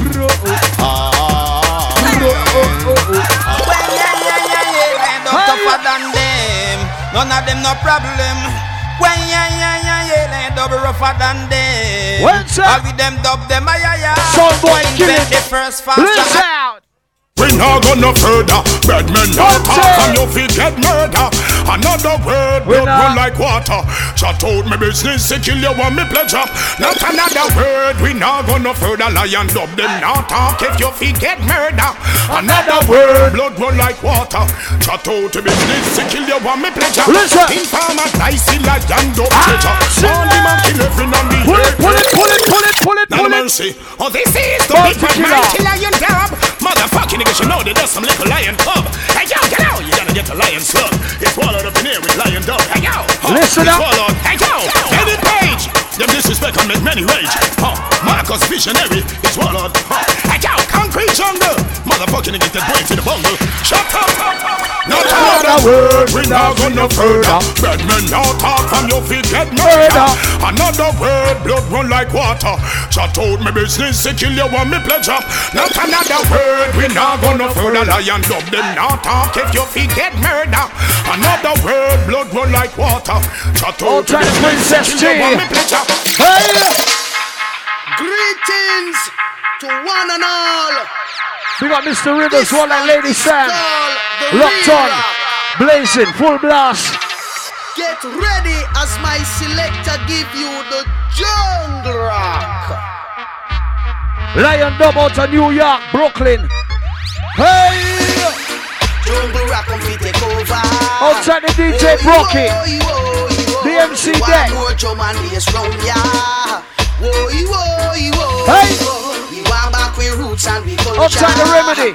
amen. Tougher than them, none of them no problem. When they dub rougher than them. All with them dub them Sound boy killing the first fast. Listen out. We not go no further. Bad men not talk and you forget murder. Another word blood run like water. Shut out my business to kill you want me pleasure. Not another word. We not go no further. Lion dub them not talk if you forget murder. Another word blood run like water. Shut out the business to kill you want me pleasure. Listen. Informer dicey lion dub treasure. All the man kill every on the Pull it. No mercy. Oh, this is the big man lion dub. Motherfucking niggas, you know that there's some little lion cub. Hey yo, get out! You gotta get the lion slug. It's swallowed up in here with lion dog. Hey yo! Listen up! Swallowed. Hey yo! David Page! Them disrespect can make many rage. Marcus Visionary is swallowed. Hey yo! Concrete jungle! Motherfucking niggas that brain to the bungle. Shut up! Not another word, we not go no further. Bad men now talk from your feet get murder. Another word, blood run like water. Shut out my business, to kill you want me pleasure. Not another word, we not go no further. Lion dub them now talk if your feet get murder. Another word, blood run like water. Shut out my business, to kill you want me pleasure. Hey! Greetings to one and all. We got Mr. Rivers, one and Lady Sam. Locked on, blazing, full blast. Get ready as my selector give you the jungle rock. Lion Dub out of New York, Brooklyn. Hey! Jungle rock come fi take over. Outside the DJ Brocky. The MC Deck. Hey! We want back with roots and we culture. Outside the Remedy.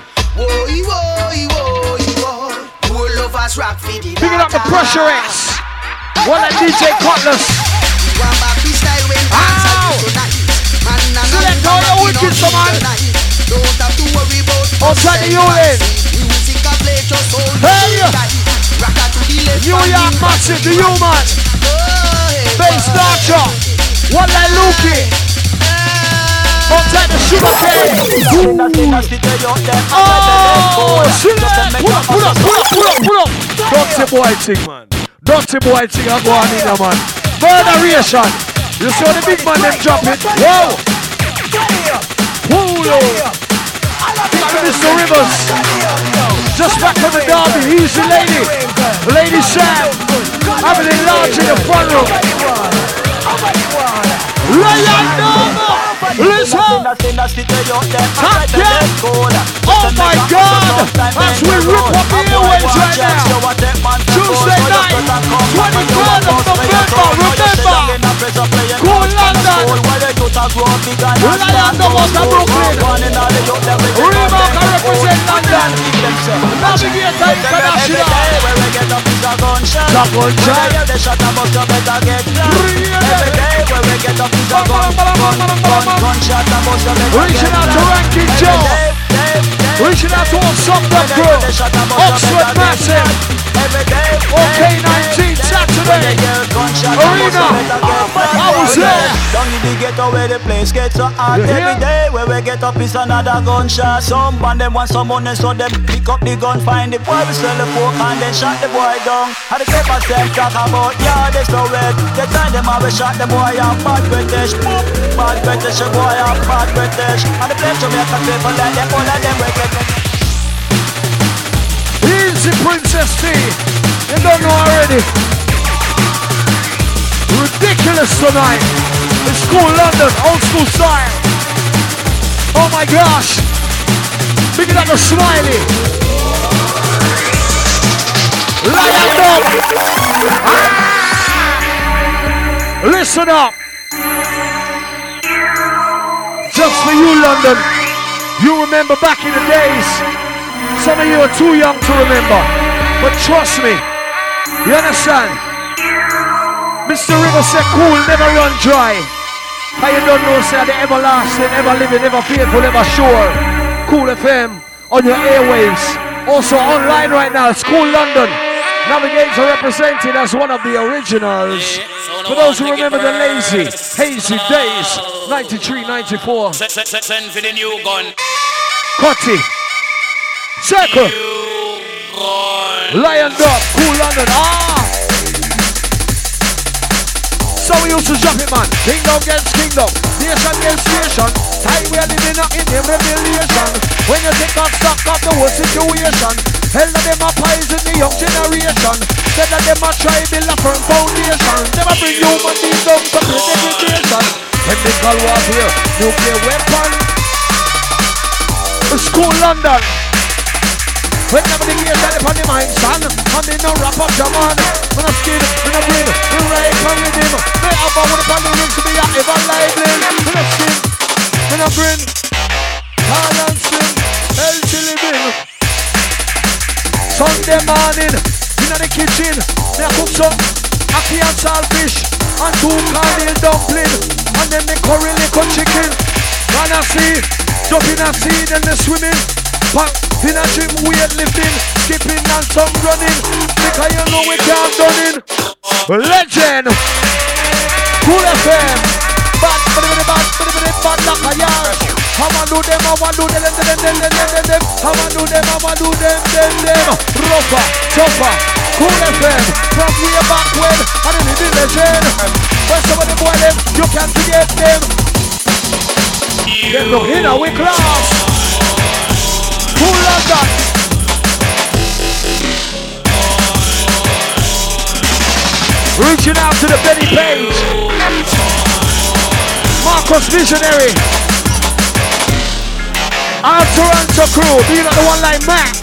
Picking up the Pressure X. One like DJ Cutlass. Ow! Select all your wicked, man. Outside the Yulin. Hey! New York Massive, the Human. Bass Larcher. One like Lukey. Outside the Sugar Cane. Oh, pull up. Dirty boy thing, man. Dirty boy thing, I go on in there, man. Murderation. You saw the big man, them drop it. Whoa. Pull up. Mr. Rivers. Just back from the derby. He's the lady. Lady Sam. Having it large in the front room. Lion Dub. Listen! Top 10! Oh my God! As we rip up the airwaves right now! Tuesday night, 23rd of November, remember! Cool London! Lion Dub out of Brooklyn! Remark I represent London! Navigator International! Reaching out to Ranking Joe. Reaching out to all Sucked Up crew. Oxford Massive. OK 19 Saturday. Arena. I was there. Down in the ghetto where the place gets so hot every day. Where we get up is another gunshot. Some man them want some money, so them pick up the gun, find the boy, we sell the coke and then shot the boy down. And the paper them talk about, yeah, they so wet. They tell them how we shot the boy and bad British. Bad British, the boy and bad British. And the place to make a paper like them, all of them we get. Easy Princess T. You don't know already. Ridiculous tonight. It's School London, old school style. Oh my gosh. Big it up to Smiley. Lion up. Listen up. Just for you, London. You remember back in the days. Some of you are too young to remember. But trust me. You understand? Mr. River said cool, never run dry. How you don't know, say the everlasting, ever living, ever faithful, ever sure. Cool FM on your airwaves. Also online right now, School London. Navigator represented as one of the originals. For those who remember the lazy, hazy days, 93, 94. Send for the new gun. Cutty. Circle. Lion Dog, Cool London. So we used to drop it, man. Kingdom against kingdom, nation against nation. Time we are living in a revelation. When you take on stock of the whole situation, hell of them a poison the young generation. Said that them a try build a firm foundation. Never bring human beings down to play degradation. Chemical warfare, nuclear weapon. School London. Whenever the gears are upon the mind, son, and they no wrap up your man. When I skin, when I bring, when I come with him, they have a one upon the rings to be a ever lively. When I skin, when I bring, all and sing, hell till it in. Sunday morning, in the kitchen, me a cook some ackee and saltfish, and 2 cornmeal dumpling, and then me curry little chicken. Wanna see, jump in a sea, then they swimming. In a gym weightlifting, skipping and some running. Because you know we can't done it. Legend. Cool FM. Bad like a yard. How I do them, how I do them. How I do them, how I do them. Rougher, tougher. Cool FM. From way back when, and then the legend. When some of the boy them, you can't forget them. Get look in we class. Cool London. Reaching out to the Benny Page. Marcus Visionary. Our Toronto crew, being on the one line Mac.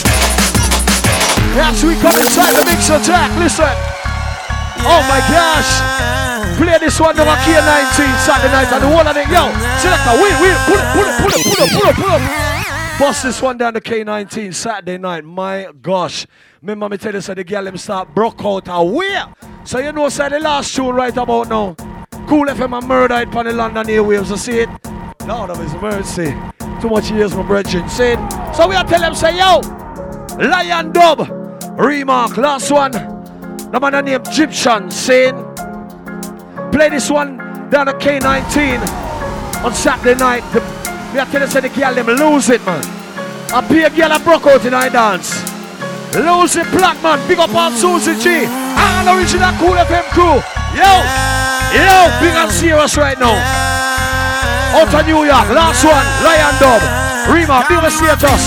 Yes, we come inside the mix attack. Listen. Oh my gosh. Play this one number K19 Saturday night and the whole of it. Yo, selector, win. Pull up. Bust this one down to K19 Saturday night. My gosh. Remember me tell you, so the girl them start broke out away. So you know, say the last tune right about now. Cool FM and Murder it on the London airwaves. You see it? Lord of his mercy. Too much years, my brethren. See it? So we are tell them, say, yo, Lion Dub. Remark, last one. The man named Egyptian saying, play this one down at K19 on Saturday night. We are telling you, the girl them lose it, man. I be a girl that broke out in our dance. Lose it, black man. Big up on Susie G. And original Cool FM crew. Yo, big and serious right now. Out of New York, last one, Lion Dub. Rima, big up status.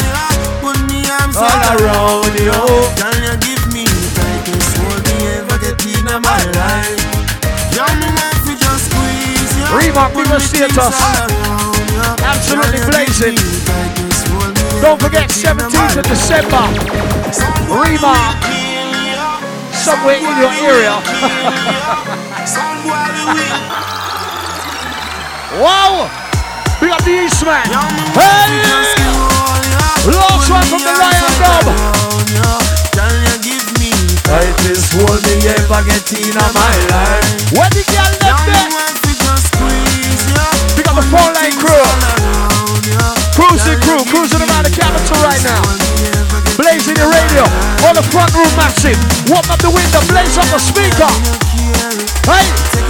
All around you. Can you give me the tightest hold me ever get in my life? Young enough to just squeeze you. Rima, big up status. Absolutely blazing. Don't forget 17th of December. Remark. Somewhere in your area. Wow. Big up the Eastman. Hey. Last one from the Lion Dub. Can you give me tightest hold me ever get in my life? When the girl left there. Big up the 4-lane crew. Cruising crew, cruising around the the radio. On the front room, massive. Open up the window, blaze up the speaker. Hey,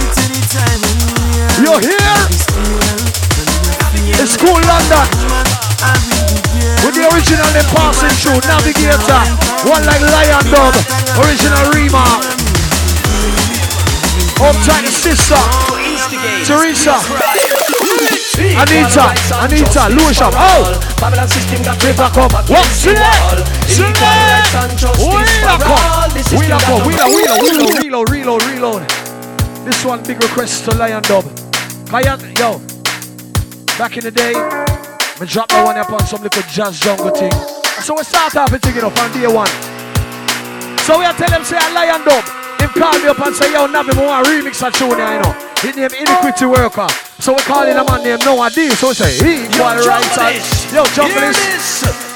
you're here? It's Cool London. With the original name passing through, Navigator. One like Lion Dub, original Remark. Uptight the sister, Teresa. Anita, Louis up. Oh! Take back up. What? Select! Reload. This one, big request to Lion Dub. Yo. Back in the day, we dropped that one up on some little jazz jungle thing. So we start off and take it up on day one. So we tell them, say, I Lion Dub. Him call me up and say, yo, Navi, we want to remix a tune here, you know. His name Iniquity Worker. So we calling a man named Noah D. So we say, he got the right side. Yo, jungle this.